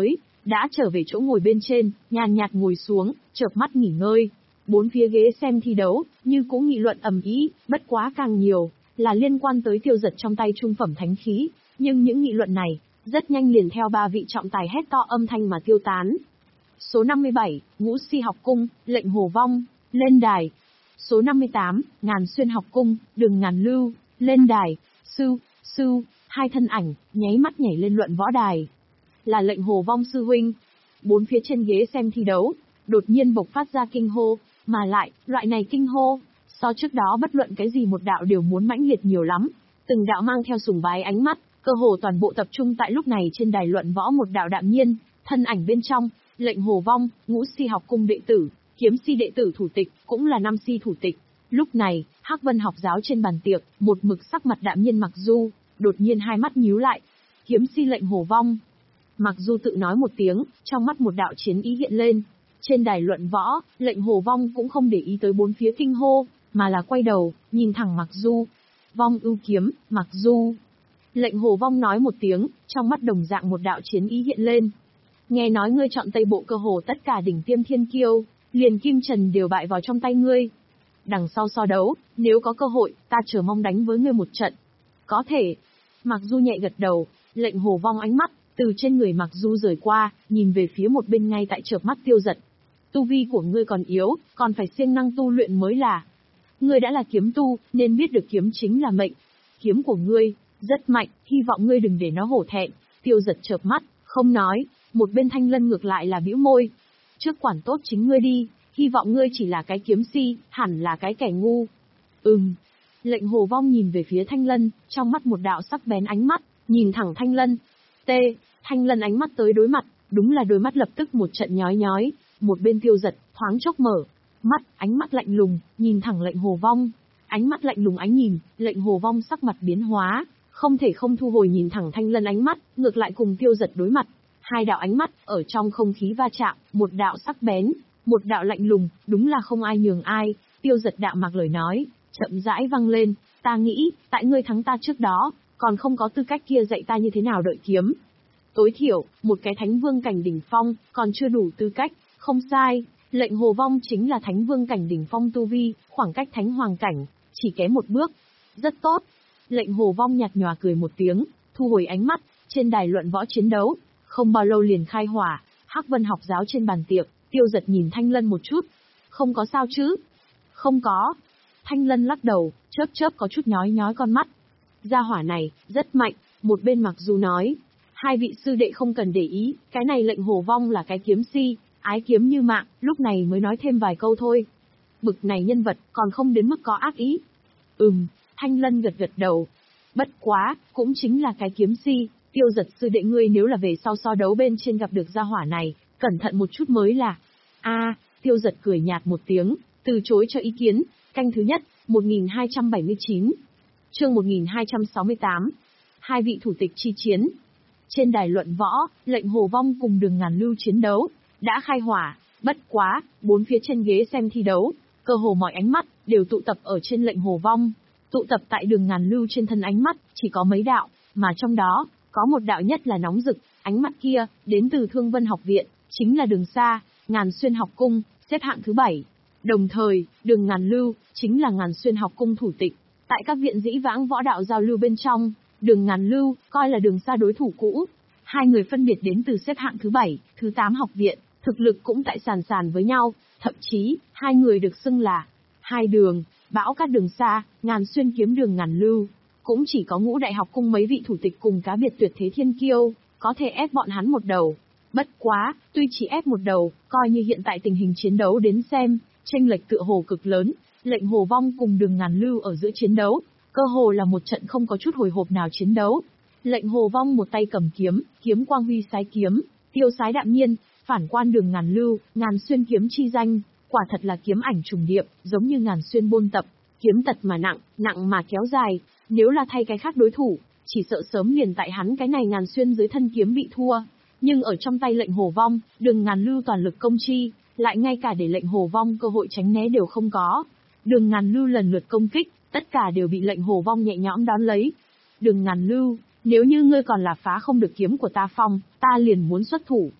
đã trở về chỗ ngồi bên trên, nhàn nhạt ngồi xuống, chợp mắt nghỉ ngơi. Bốn phía ghế xem thi đấu, như cũng nghị luận ầm ĩ, bất quá càng nhiều, là liên quan tới Tiêu Dật trong tay trung phẩm thánh khí, nhưng những nghị luận này, rất nhanh liền theo ba vị trọng tài hét to âm thanh mà tiêu tán. Số năm mươi bảy, Ngũ Si học cung, Lệnh Hồ Vong, lên đài. Số năm mươi tám, Ngàn Xuyên học cung, Đường Ngàn Lưu, lên đài. Sư, sư, hai thân ảnh, nháy mắt nhảy lên luận võ đài. Là Lệnh Hồ Vong sư huynh. Bốn phía trên ghế xem thi đấu, đột nhiên bộc phát ra kinh hô, mà lại, loại này kinh hô, so trước đó bất luận cái gì một đạo đều muốn mãnh liệt nhiều lắm. Từng đạo mang theo sùng bái ánh mắt, cơ hồ toàn bộ tập trung tại lúc này trên đài luận võ một đạo đạm nhiên, thân ảnh bên trong, Lệnh Hồ Vong, Ngũ Si học cung đệ tử, Kiếm Si đệ tử thủ tịch, cũng là Năm Si thủ tịch. Lúc này, Hắc Vân học giáo trên bàn tiệc, một mực sắc mặt đạm nhiên Mặc Du, đột nhiên hai mắt nhíu lại. Kiếm Si Lệnh Hồ Vong. Mặc Du tự nói một tiếng, trong mắt một đạo chiến ý hiện lên. Trên đài luận võ, Lệnh Hồ Vong cũng không để ý tới bốn phía kinh hô, mà là quay đầu, nhìn thẳng Mặc Du. Vong ưu kiếm, Mặc Du. Lệnh Hồ Vong nói một tiếng, trong mắt đồng dạng một đạo chiến ý hiện lên. Nghe nói ngươi chọn Tây Bộ cơ hồ tất cả đỉnh tiêm thiên kiêu, liền Kim Trần đều bại vào trong tay ngươi. Đằng sau so đấu, nếu có cơ hội, ta chờ mong đánh với ngươi một trận. Có thể. Mặc Du nhẹ gật đầu, Lệnh Hồ Vong ánh mắt, từ trên người Mặc Du rời qua, nhìn về phía một bên ngay tại chợp mắt Tiêu Dật. Tu vi của ngươi còn yếu, còn phải siêng năng tu luyện mới là. Ngươi đã là kiếm tu, nên biết được kiếm chính là mệnh. Kiếm của ngươi, rất mạnh, hy vọng ngươi đừng để nó hổ thẹn. Tiêu Dật chợp mắt, không nói, một bên Thanh Lân ngược lại là bĩu môi. Trước quản tốt chính ngươi đi, hy vọng ngươi chỉ là cái kiếm si, hẳn là cái kẻ ngu. Ừm. Lệnh Hồ Vong nhìn về phía Thanh Lân, trong mắt một đạo sắc bén ánh mắt, nhìn thẳng Thanh Lân. T. Thanh Lân ánh mắt tới đối mặt, đúng là đôi mắt lập tức một trận nhói nhói, một bên Tiêu Dật, thoáng chốc mở. Mắt, ánh mắt lạnh lùng, nhìn thẳng Lệnh Hồ Vong. Ánh mắt lạnh lùng ánh nhìn, Lệnh Hồ Vong sắc mặt biến hóa, không thể không thu hồi nhìn thẳng Thanh Lân ánh mắt, ngược lại cùng Tiêu Dật đối mặt. Hai đạo ánh mắt, ở trong không khí va chạm, một đạo sắc bén, một đạo lạnh lùng, đúng là không ai nhường ai. Tiêu Dật đạm mạc lời nói, chậm rãi vang lên, ta nghĩ, tại ngươi thắng ta trước đó, còn không có tư cách kia dạy ta như thế nào đợi kiếm. Tối thiểu, một cái thánh vương cảnh đỉnh phong, còn chưa đủ tư cách, không sai, Lệnh Hồ Vong chính là thánh vương cảnh đỉnh phong tu vi, khoảng cách thánh hoàng cảnh, chỉ kém một bước. Rất tốt. Lệnh Hồ Vong nhạt nhòa cười một tiếng, thu hồi ánh mắt, trên đài luận võ chiến đấu, không bao lâu liền khai hỏa, Hắc Vân học giáo trên bàn tiệc, Tiêu Dật nhìn Thanh Lân một chút. Không có sao chứ? Không có. Thanh Lân lắc đầu, chớp chớp có chút nhói nhói con mắt. Gia hỏa này, rất mạnh, một bên Mặc Du nói. Hai vị sư đệ không cần để ý, cái này Lệnh Hồ Vong là cái kiếm si, ái kiếm như mạng, lúc này mới nói thêm vài câu thôi. Bực này nhân vật, còn không đến mức có ác ý. Ừm, Thanh Lân gật gật đầu. Bất quá, cũng chính là cái kiếm si, Tiêu Dật sư đệ ngươi nếu là về sau so đấu bên trên gặp được gia hỏa này, cẩn thận một chút mới là. A, à, Tiêu Dật cười nhạt một tiếng, từ chối cho ý kiến, canh thứ nhất, một nghìn hai trăm bảy mươi chín. Chương một nghìn hai trăm sáu mươi tám. Hai vị thủ tịch chi chiến. Trên đài luận võ, Lệnh Hồ Vong cùng Đường Ngàn Lưu chiến đấu, đã khai hỏa, bất quá, bốn phía trên ghế xem thi đấu, cơ hồ mọi ánh mắt, đều tụ tập ở trên Lệnh Hồ Vong. Tụ tập tại Đường Ngàn Lưu trên thân ánh mắt, chỉ có mấy đạo, mà trong đó, có một đạo nhất là nóng rực, ánh mắt kia, đến từ Thương Vân học viện, chính là Đường Sa, Ngàn Xuyên học cung, xếp hạng thứ bảy. Đồng thời, Đường Ngàn Lưu, chính là Ngàn Xuyên học cung thủ tịch. Tại các viện dĩ vãng võ đạo giao lưu bên trong, Đường Ngàn Lưu, coi là Đường Sa đối thủ cũ. Hai người phân biệt đến từ xếp hạng thứ bảy, thứ tám học viện, thực lực cũng tại sàn sàn với nhau, thậm chí, hai người được xưng là hai đường, Bão Cát Đường Sa, Ngàn Xuyên kiếm Đường Ngàn Lưu. Cũng chỉ có Ngũ Đại học cung mấy vị thủ tịch cùng cá biệt tuyệt thế thiên kiêu, có thể ép bọn hắn một đầu. Bất quá, tuy chỉ ép một đầu, coi như hiện tại tình hình chiến đấu đến xem, chênh lệch tựa hồ cực lớn, Lệnh Hồ Vong cùng Đường Ngàn Lưu ở giữa chiến đấu, cơ hồ là một trận không có chút hồi hộp nào chiến đấu. Lệnh Hồ Vong một tay cầm kiếm, kiếm quang huy sái kiếm, tiêu sái đạm nhiên, phản quan Đường Ngàn Lưu, Ngàn Xuyên kiếm chi danh, quả thật là kiếm ảnh trùng điệp, giống như Ngàn Xuyên bôn tập, kiếm tật mà nặng, nặng mà kéo dài, nếu là thay cái khác đối thủ, chỉ sợ sớm liền tại hắn cái này Ngàn Xuyên dưới thân kiếm bị thua. Nhưng ở trong tay Lệnh Hồ Vong, Đường Ngàn Lưu toàn lực công chi, lại ngay cả để Lệnh Hồ Vong cơ hội tránh né đều không có. Đường Ngàn Lưu lần lượt công kích, tất cả đều bị Lệnh Hồ Vong nhẹ nhõm đón lấy. Đường Ngàn Lưu, nếu như ngươi còn là phá không được kiếm của ta phong, ta liền muốn xuất thủ.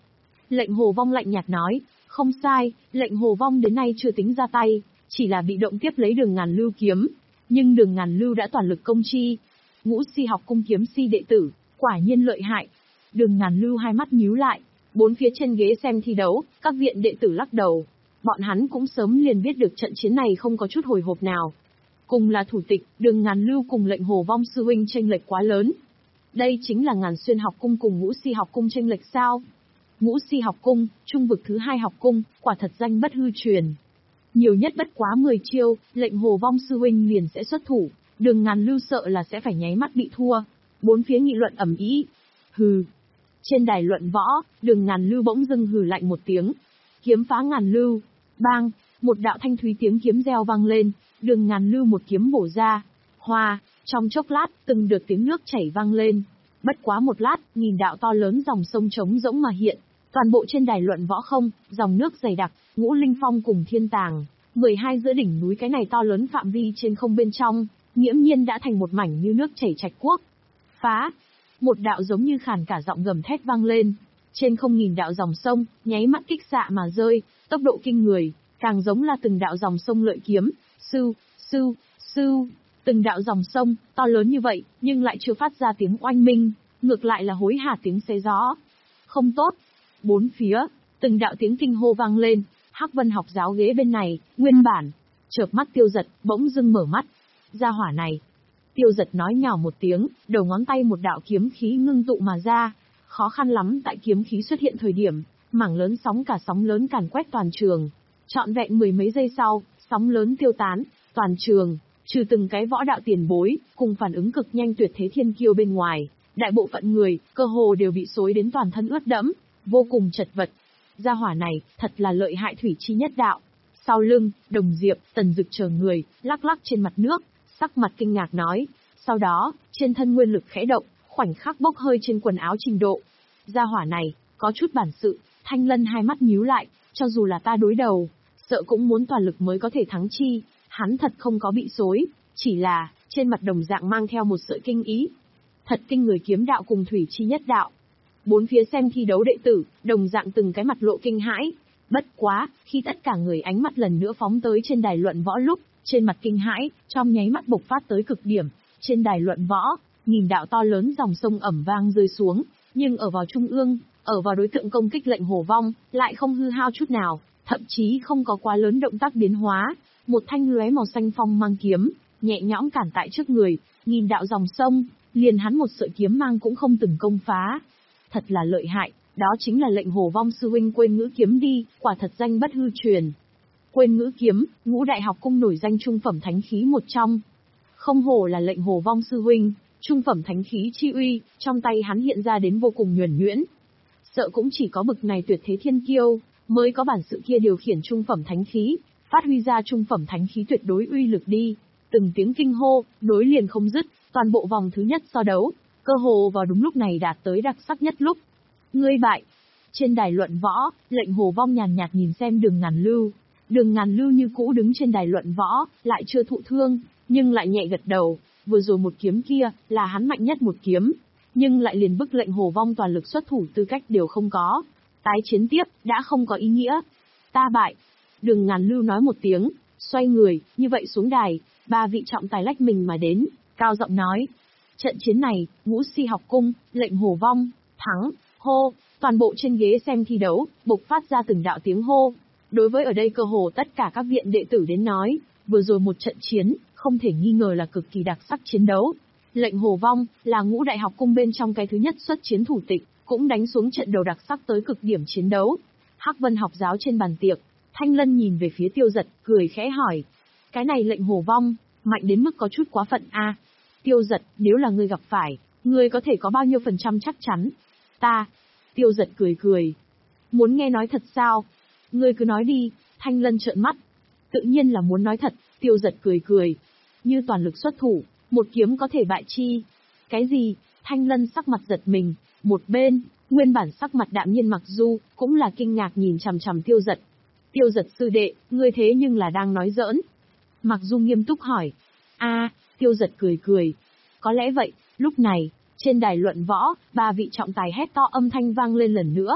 Lệnh Hồ Vong lạnh nhạt nói, không sai, lệnh Hồ Vong đến nay chưa tính ra tay, chỉ là bị động tiếp lấy Đường Ngàn Lưu kiếm, nhưng Đường Ngàn Lưu đã toàn lực công chi. Ngũ Si học cung kiếm si đệ tử, quả nhiên lợi hại. Đường Ngàn Lưu hai mắt nhíu lại, bốn phía trên ghế xem thi đấu, các viện đệ tử lắc đầu. Bọn hắn cũng sớm liền biết được trận chiến này không có chút hồi hộp nào. Cùng là thủ tịch, Đường Ngàn Lưu cùng lệnh Hồ Vong sư huynh chênh lệch quá lớn. Đây chính là Ngàn Xuyên học cung cùng Ngũ Si học cung chênh lệch sao? Ngũ Si học cung, trung vực thứ hai học cung, quả thật danh bất hư truyền. Nhiều nhất bất quá mười chiêu, lệnh Hồ Vong sư huynh liền sẽ xuất thủ, Đường Ngàn Lưu sợ là sẽ phải nháy mắt bị thua. Bốn phía nghị luận ầm ĩ. Hừ. Trên đài luận võ, Đường Ngàn Lưu bỗng dưng hừ lạnh một tiếng. Kiếm phá ngàn lưu. Bang, một đạo thanh thúy tiếng kiếm reo vang lên, Đường Ngàn Lưu một kiếm bổ ra. Hoa, trong chốc lát, từng đợt tiếng nước chảy vang lên. Bất quá một lát, nghìn đạo to lớn dòng sông trống rỗng mà hiện. Toàn bộ trên đài luận võ không, dòng nước dày đặc, Ngũ Linh Phong cùng Thiên Tàng, mười hai giữa đỉnh núi cái này to lớn phạm vi trên không bên trong, nghiễm nhiên đã thành một mảnh như nước chảy trạch quốc. Phá! Một đạo giống như khàn cả giọng gầm thét vang lên. Trên không nghìn đạo dòng sông, nháy mắt kích xạ mà rơi, tốc độ kinh người, càng giống là từng đạo dòng sông lợi kiếm, sưu, sưu, sưu. Từng đạo dòng sông, to lớn như vậy, nhưng lại chưa phát ra tiếng oanh minh, ngược lại là hối hả tiếng xé gió. Không tốt! Bốn phía, từng đạo tiếng kinh hô vang lên, Hắc Vân học giáo ghế bên này, nguyên bản, chợp mắt Tiêu Dật, bỗng dưng mở mắt. Ra hỏa này. Tiêu Dật nói nhỏ một tiếng, đầu ngón tay một đạo kiếm khí ngưng tụ mà ra. Khó khăn lắm tại kiếm khí xuất hiện thời điểm, mảng lớn sóng cả sóng lớn càn quét toàn trường. Trọn vẹn mười mấy giây sau, sóng lớn tiêu tán, toàn trường, trừ từng cái võ đạo tiền bối, cùng phản ứng cực nhanh tuyệt thế thiên kiêu bên ngoài, đại bộ phận người, cơ hồ đều bị xối đến toàn thân ướt đẫm, vô cùng chật vật. Gia hỏa này, thật là lợi hại thủy chi nhất đạo. Sau lưng, Đồng Diệp, Tần Dực chờ người, lắc lắc trên mặt nước, sắc mặt kinh ngạc nói. Sau đó, trên thân nguyên lực khẽ động, khoảnh khắc bốc hơi trên quần áo trình độ. Gia hỏa này, có chút bản sự. Thanh Lân hai mắt nhíu lại, cho dù là ta đối đầu, sợ cũng muốn toàn lực mới có thể thắng chi. Hắn thật không có bị xối, chỉ là, trên mặt đồng dạng mang theo một sợi kinh ý. Thật kinh người kiếm đạo cùng thủy chi nhất đạo. Bốn phía xem thi đấu đệ tử, đồng dạng từng cái mặt lộ kinh hãi. Bất quá, khi tất cả người ánh mắt lần nữa phóng tới trên đài luận võ lúc, trên mặt kinh hãi, trong nháy mắt bộc phát tới cực điểm. Trên đài luận võ, nghìn đạo to lớn dòng sông ẩm vang rơi xuống, nhưng ở vào trung ương, ở vào đối tượng công kích lệnh Hồ Vong, lại không hư hao chút nào, thậm chí không có quá lớn động tác biến hóa. Một thanh lóe màu xanh phong mang kiếm, nhẹ nhõm cản tại trước người, nghìn đạo dòng sông, liền hắn một sợi kiếm mang cũng không từng công phá. Thật là lợi hại, đó chính là lệnh Hồ Vong sư huynh Quên Ngữ kiếm đi, quả thật danh bất hư truyền. Quên Ngữ kiếm, Ngũ Đại học cung nổi danh trung phẩm thánh khí một trong. Không hổ là lệnh Hồ Vong sư huynh, trung phẩm thánh khí chi uy, trong tay hắn hiện ra đến vô cùng nhuần nhuyễn. Sợ cũng chỉ có bực này tuyệt thế thiên kiêu, mới có bản sự kia điều khiển trung phẩm thánh khí, phát huy ra trung phẩm thánh khí tuyệt đối uy lực đi. Từng tiếng kinh hô, nối liền không dứt, toàn bộ vòng thứ nhất so đấu, cơ hồ vào đúng lúc này đạt tới đặc sắc nhất lúc. Ngươi bại. Trên đài luận võ, lệnh Hồ Vong nhàn nhạt nhìn xem Đường Ngàn Lưu. Đường Ngàn Lưu như cũ đứng trên đài luận võ, lại chưa thụ thương, nhưng lại nhẹ gật đầu. Vừa rồi một kiếm kia, là hắn mạnh nhất một kiếm, nhưng lại liền bức lệnh Hồ Vong toàn lực xuất thủ tư cách đều không có. Tái chiến tiếp, đã không có ý nghĩa. Ta bại. Đường Ngàn Lưu nói một tiếng, xoay người, như vậy xuống đài, ba vị trọng tài lách mình mà đến, cao giọng nói. Trận chiến này, Ngũ Si học cung, lệnh Hồ Vong, thắng, hô, toàn bộ trên ghế xem thi đấu, bộc phát ra từng đạo tiếng hô. Đối với ở đây cơ hồ tất cả các viện đệ tử đến nói, vừa rồi một trận chiến, không thể nghi ngờ là cực kỳ đặc sắc chiến đấu. Lệnh Hồ Vong, là Ngũ Đại học cung bên trong cái thứ nhất xuất chiến thủ tịch, cũng đánh xuống trận đầu đặc sắc tới cực điểm chiến đấu. Hắc Vân học giáo trên bàn tiệc, Thanh Lân nhìn về phía Tiêu Dật, cười khẽ hỏi. Cái này lệnh Hồ Vong, mạnh đến mức có chút quá phận a. À? Tiêu Dật, nếu là ngươi gặp phải, ngươi có thể có bao nhiêu phần trăm chắc chắn? Ta. Tiêu Dật cười cười. Muốn nghe nói thật sao? Ngươi cứ nói đi. Thanh Lân trợn mắt. Tự nhiên là muốn nói thật. Tiêu Dật cười cười. Như toàn lực xuất thủ, một kiếm có thể bại chi. Cái gì? Thanh Lân sắc mặt giật mình. Một bên, nguyên bản sắc mặt đạm nhiên Mặc Du, cũng là kinh ngạc nhìn chằm chằm Tiêu Dật. Tiêu Dật sư đệ, ngươi thế nhưng là đang nói giỡn. Mặc Du nghiêm túc hỏi. A, Tiêu Dật cười cười. Có lẽ vậy, lúc này, trên đài luận võ, ba vị trọng tài hét to âm thanh vang lên lần nữa.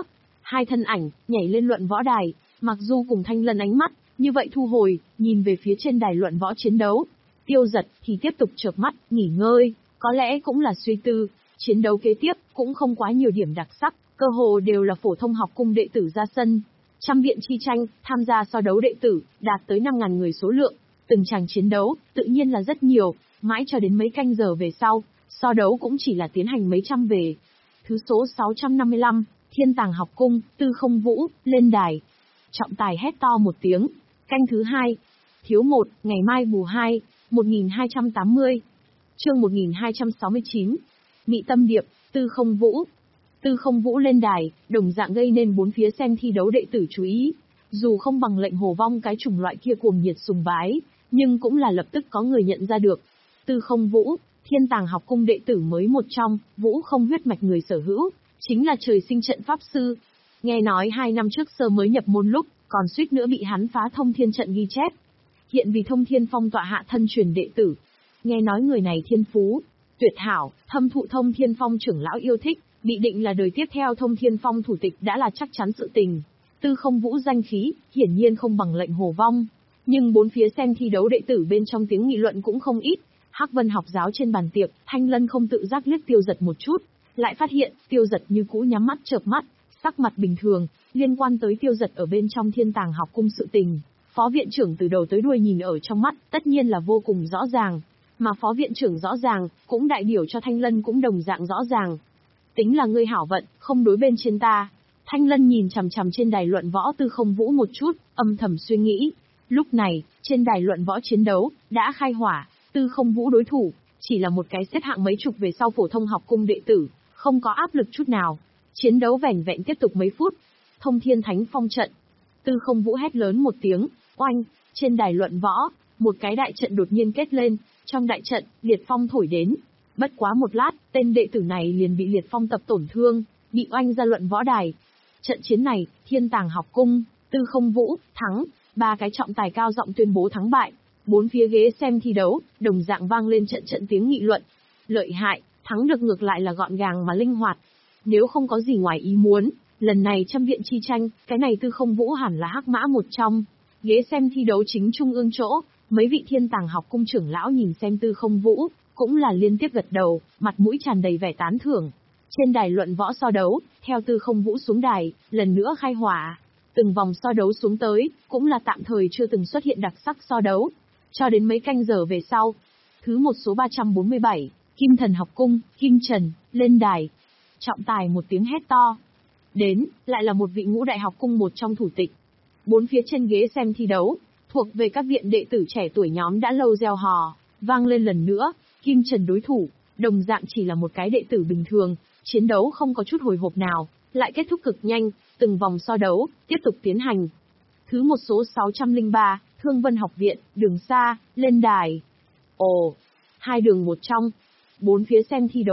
Hai thân ảnh, nhảy lên luận võ đài, mặc dù cùng Thanh Lân ánh mắt, như vậy thu hồi, nhìn về phía trên đài luận võ chiến đấu. Tiêu Giật thì tiếp tục chợp mắt, nghỉ ngơi, có lẽ cũng là suy tư, chiến đấu kế tiếp, cũng không quá nhiều điểm đặc sắc, cơ hồ đều là phổ thông học cung đệ tử ra sân. Trăm viện chi tranh, tham gia so đấu đệ tử, đạt tới năm ngàn người số lượng, từng tràng chiến đấu, tự nhiên là rất nhiều, mãi cho đến mấy canh giờ về sau, so đấu cũng chỉ là tiến hành mấy trăm về. Thứ số sáu trăm năm mươi lăm, Thiên Tàng học cung, Tư Không Vũ, lên đài. Trọng tài hét to một tiếng, canh thứ hai, thiếu một, ngày mai bù hai, một nghìn hai trăm tám mươi. Chương một nghìn hai trăm sáu mươi chín. Mị Tâm Điệp, Tư Không Vũ. Tư Không Vũ lên đài, đồng dạng gây nên bốn phía xem thi đấu đệ tử chú ý. Dù không bằng lệnh Hồ Vong cái chủng loại kia cuồng nhiệt sùng bái, nhưng cũng là lập tức có người nhận ra được. Tư Không Vũ, Thiên Tàng học cung đệ tử mới một trong, Vũ không huyết mạch người sở hữu, chính là trời sinh trận pháp sư. Nghe nói hai năm trước sơ mới nhập môn lúc, còn suýt nữa bị hắn phá thông thiên trận ghi chép. Hiện vì thông thiên phong tọa hạ thân truyền đệ tử. Nghe nói người này thiên phú, tuyệt hảo, thâm thụ thông thiên phong trưởng lão yêu thích, bị định là đời tiếp theo thông thiên phong thủ tịch đã là chắc chắn sự tình. Tư Không Vũ danh khí, hiển nhiên không bằng lệnh Hồ Vong. Nhưng bốn phía xem thi đấu đệ tử bên trong tiếng nghị luận cũng không ít. Hắc Vân học giáo trên bàn tiệc, Thanh Lân không tự giác liếc Tiêu Giật một chút, lại phát hiện, Tiêu Giật như cũ nhắm mắt chợp mắt, sắc mặt bình thường, liên quan tới Tiêu Giật ở bên trong Thiên Tàng học cung sự tình. Phó viện trưởng từ đầu tới đuôi nhìn ở trong mắt, tất nhiên là vô cùng rõ ràng. Mà phó viện trưởng rõ ràng, cũng đại biểu cho Thanh Lân cũng đồng dạng rõ ràng. Tính là ngươi hảo vận, không đối bên trên ta. Thanh Lân nhìn chằm chằm trên đài luận võ Tư Không Vũ một chút, âm thầm suy nghĩ. Lúc này, trên đài luận võ chiến đấu, đã khai hỏa, Tư Không Vũ đối thủ, chỉ là một cái xếp hạng mấy chục về sau phổ thông học cung đệ tử, không có áp lực chút nào. Chiến đấu vẻn vẹn tiếp tục mấy phút. Thông Thiên Thánh Phong trận. Tư Không Vũ hét lớn một tiếng, oanh, trên đài luận võ, một cái đại trận đột nhiên kết lên, trong đại trận, liệt phong thổi đến. Bất quá một lát, tên đệ tử này liền bị liệt phong tập tổn thương, bị oanh ra luận võ đài. Trận chiến này, Thiên Tàng học cung, Tư Không Vũ, thắng, ba cái trọng tài cao giọng tuyên bố thắng bại. Bốn phía ghế xem thi đấu, đồng dạng vang lên trận trận tiếng nghị luận. Lợi hại, thắng được ngược lại là gọn gàng mà linh hoạt. Nếu không có gì ngoài ý muốn, lần này trăm viện chi tranh, cái này Tư Không Vũ hẳn là hắc mã một trong. Ghế xem thi đấu chính trung ương chỗ, mấy vị Thiên Tàng học cung trưởng lão nhìn xem Tư Không Vũ, cũng là liên tiếp gật đầu, mặt mũi tràn đầy vẻ tán thưởng. Trên đài luận võ so đấu, theo Tư Không Vũ xuống đài, lần nữa khai hỏa. Từng vòng so đấu xuống tới, cũng là tạm thời chưa từng xuất hiện đặc sắc so đấu. Cho đến mấy canh giờ về sau, thứ một số ba trăm bốn mươi bảy, Kim Thần học cung, Kim Trần, lên đài. Trọng tài một tiếng hét to. Đến, lại là một vị ngũ đại học cung một trong thủ tịch. Bốn phía trên ghế xem thi đấu, thuộc về các viện đệ tử trẻ tuổi nhóm đã lâu gieo hò, vang lên lần nữa, Kim Trần đối thủ, đồng dạng chỉ là một cái đệ tử bình thường, chiến đấu không có chút hồi hộp nào, lại kết thúc cực nhanh, từng vòng so đấu, tiếp tục tiến hành. Thứ một số sáu trăm lẻ ba, Thương Vân học viện, Đường Sa, lên đài. Ồ, hai đường một trong, bốn phía xem thi đấu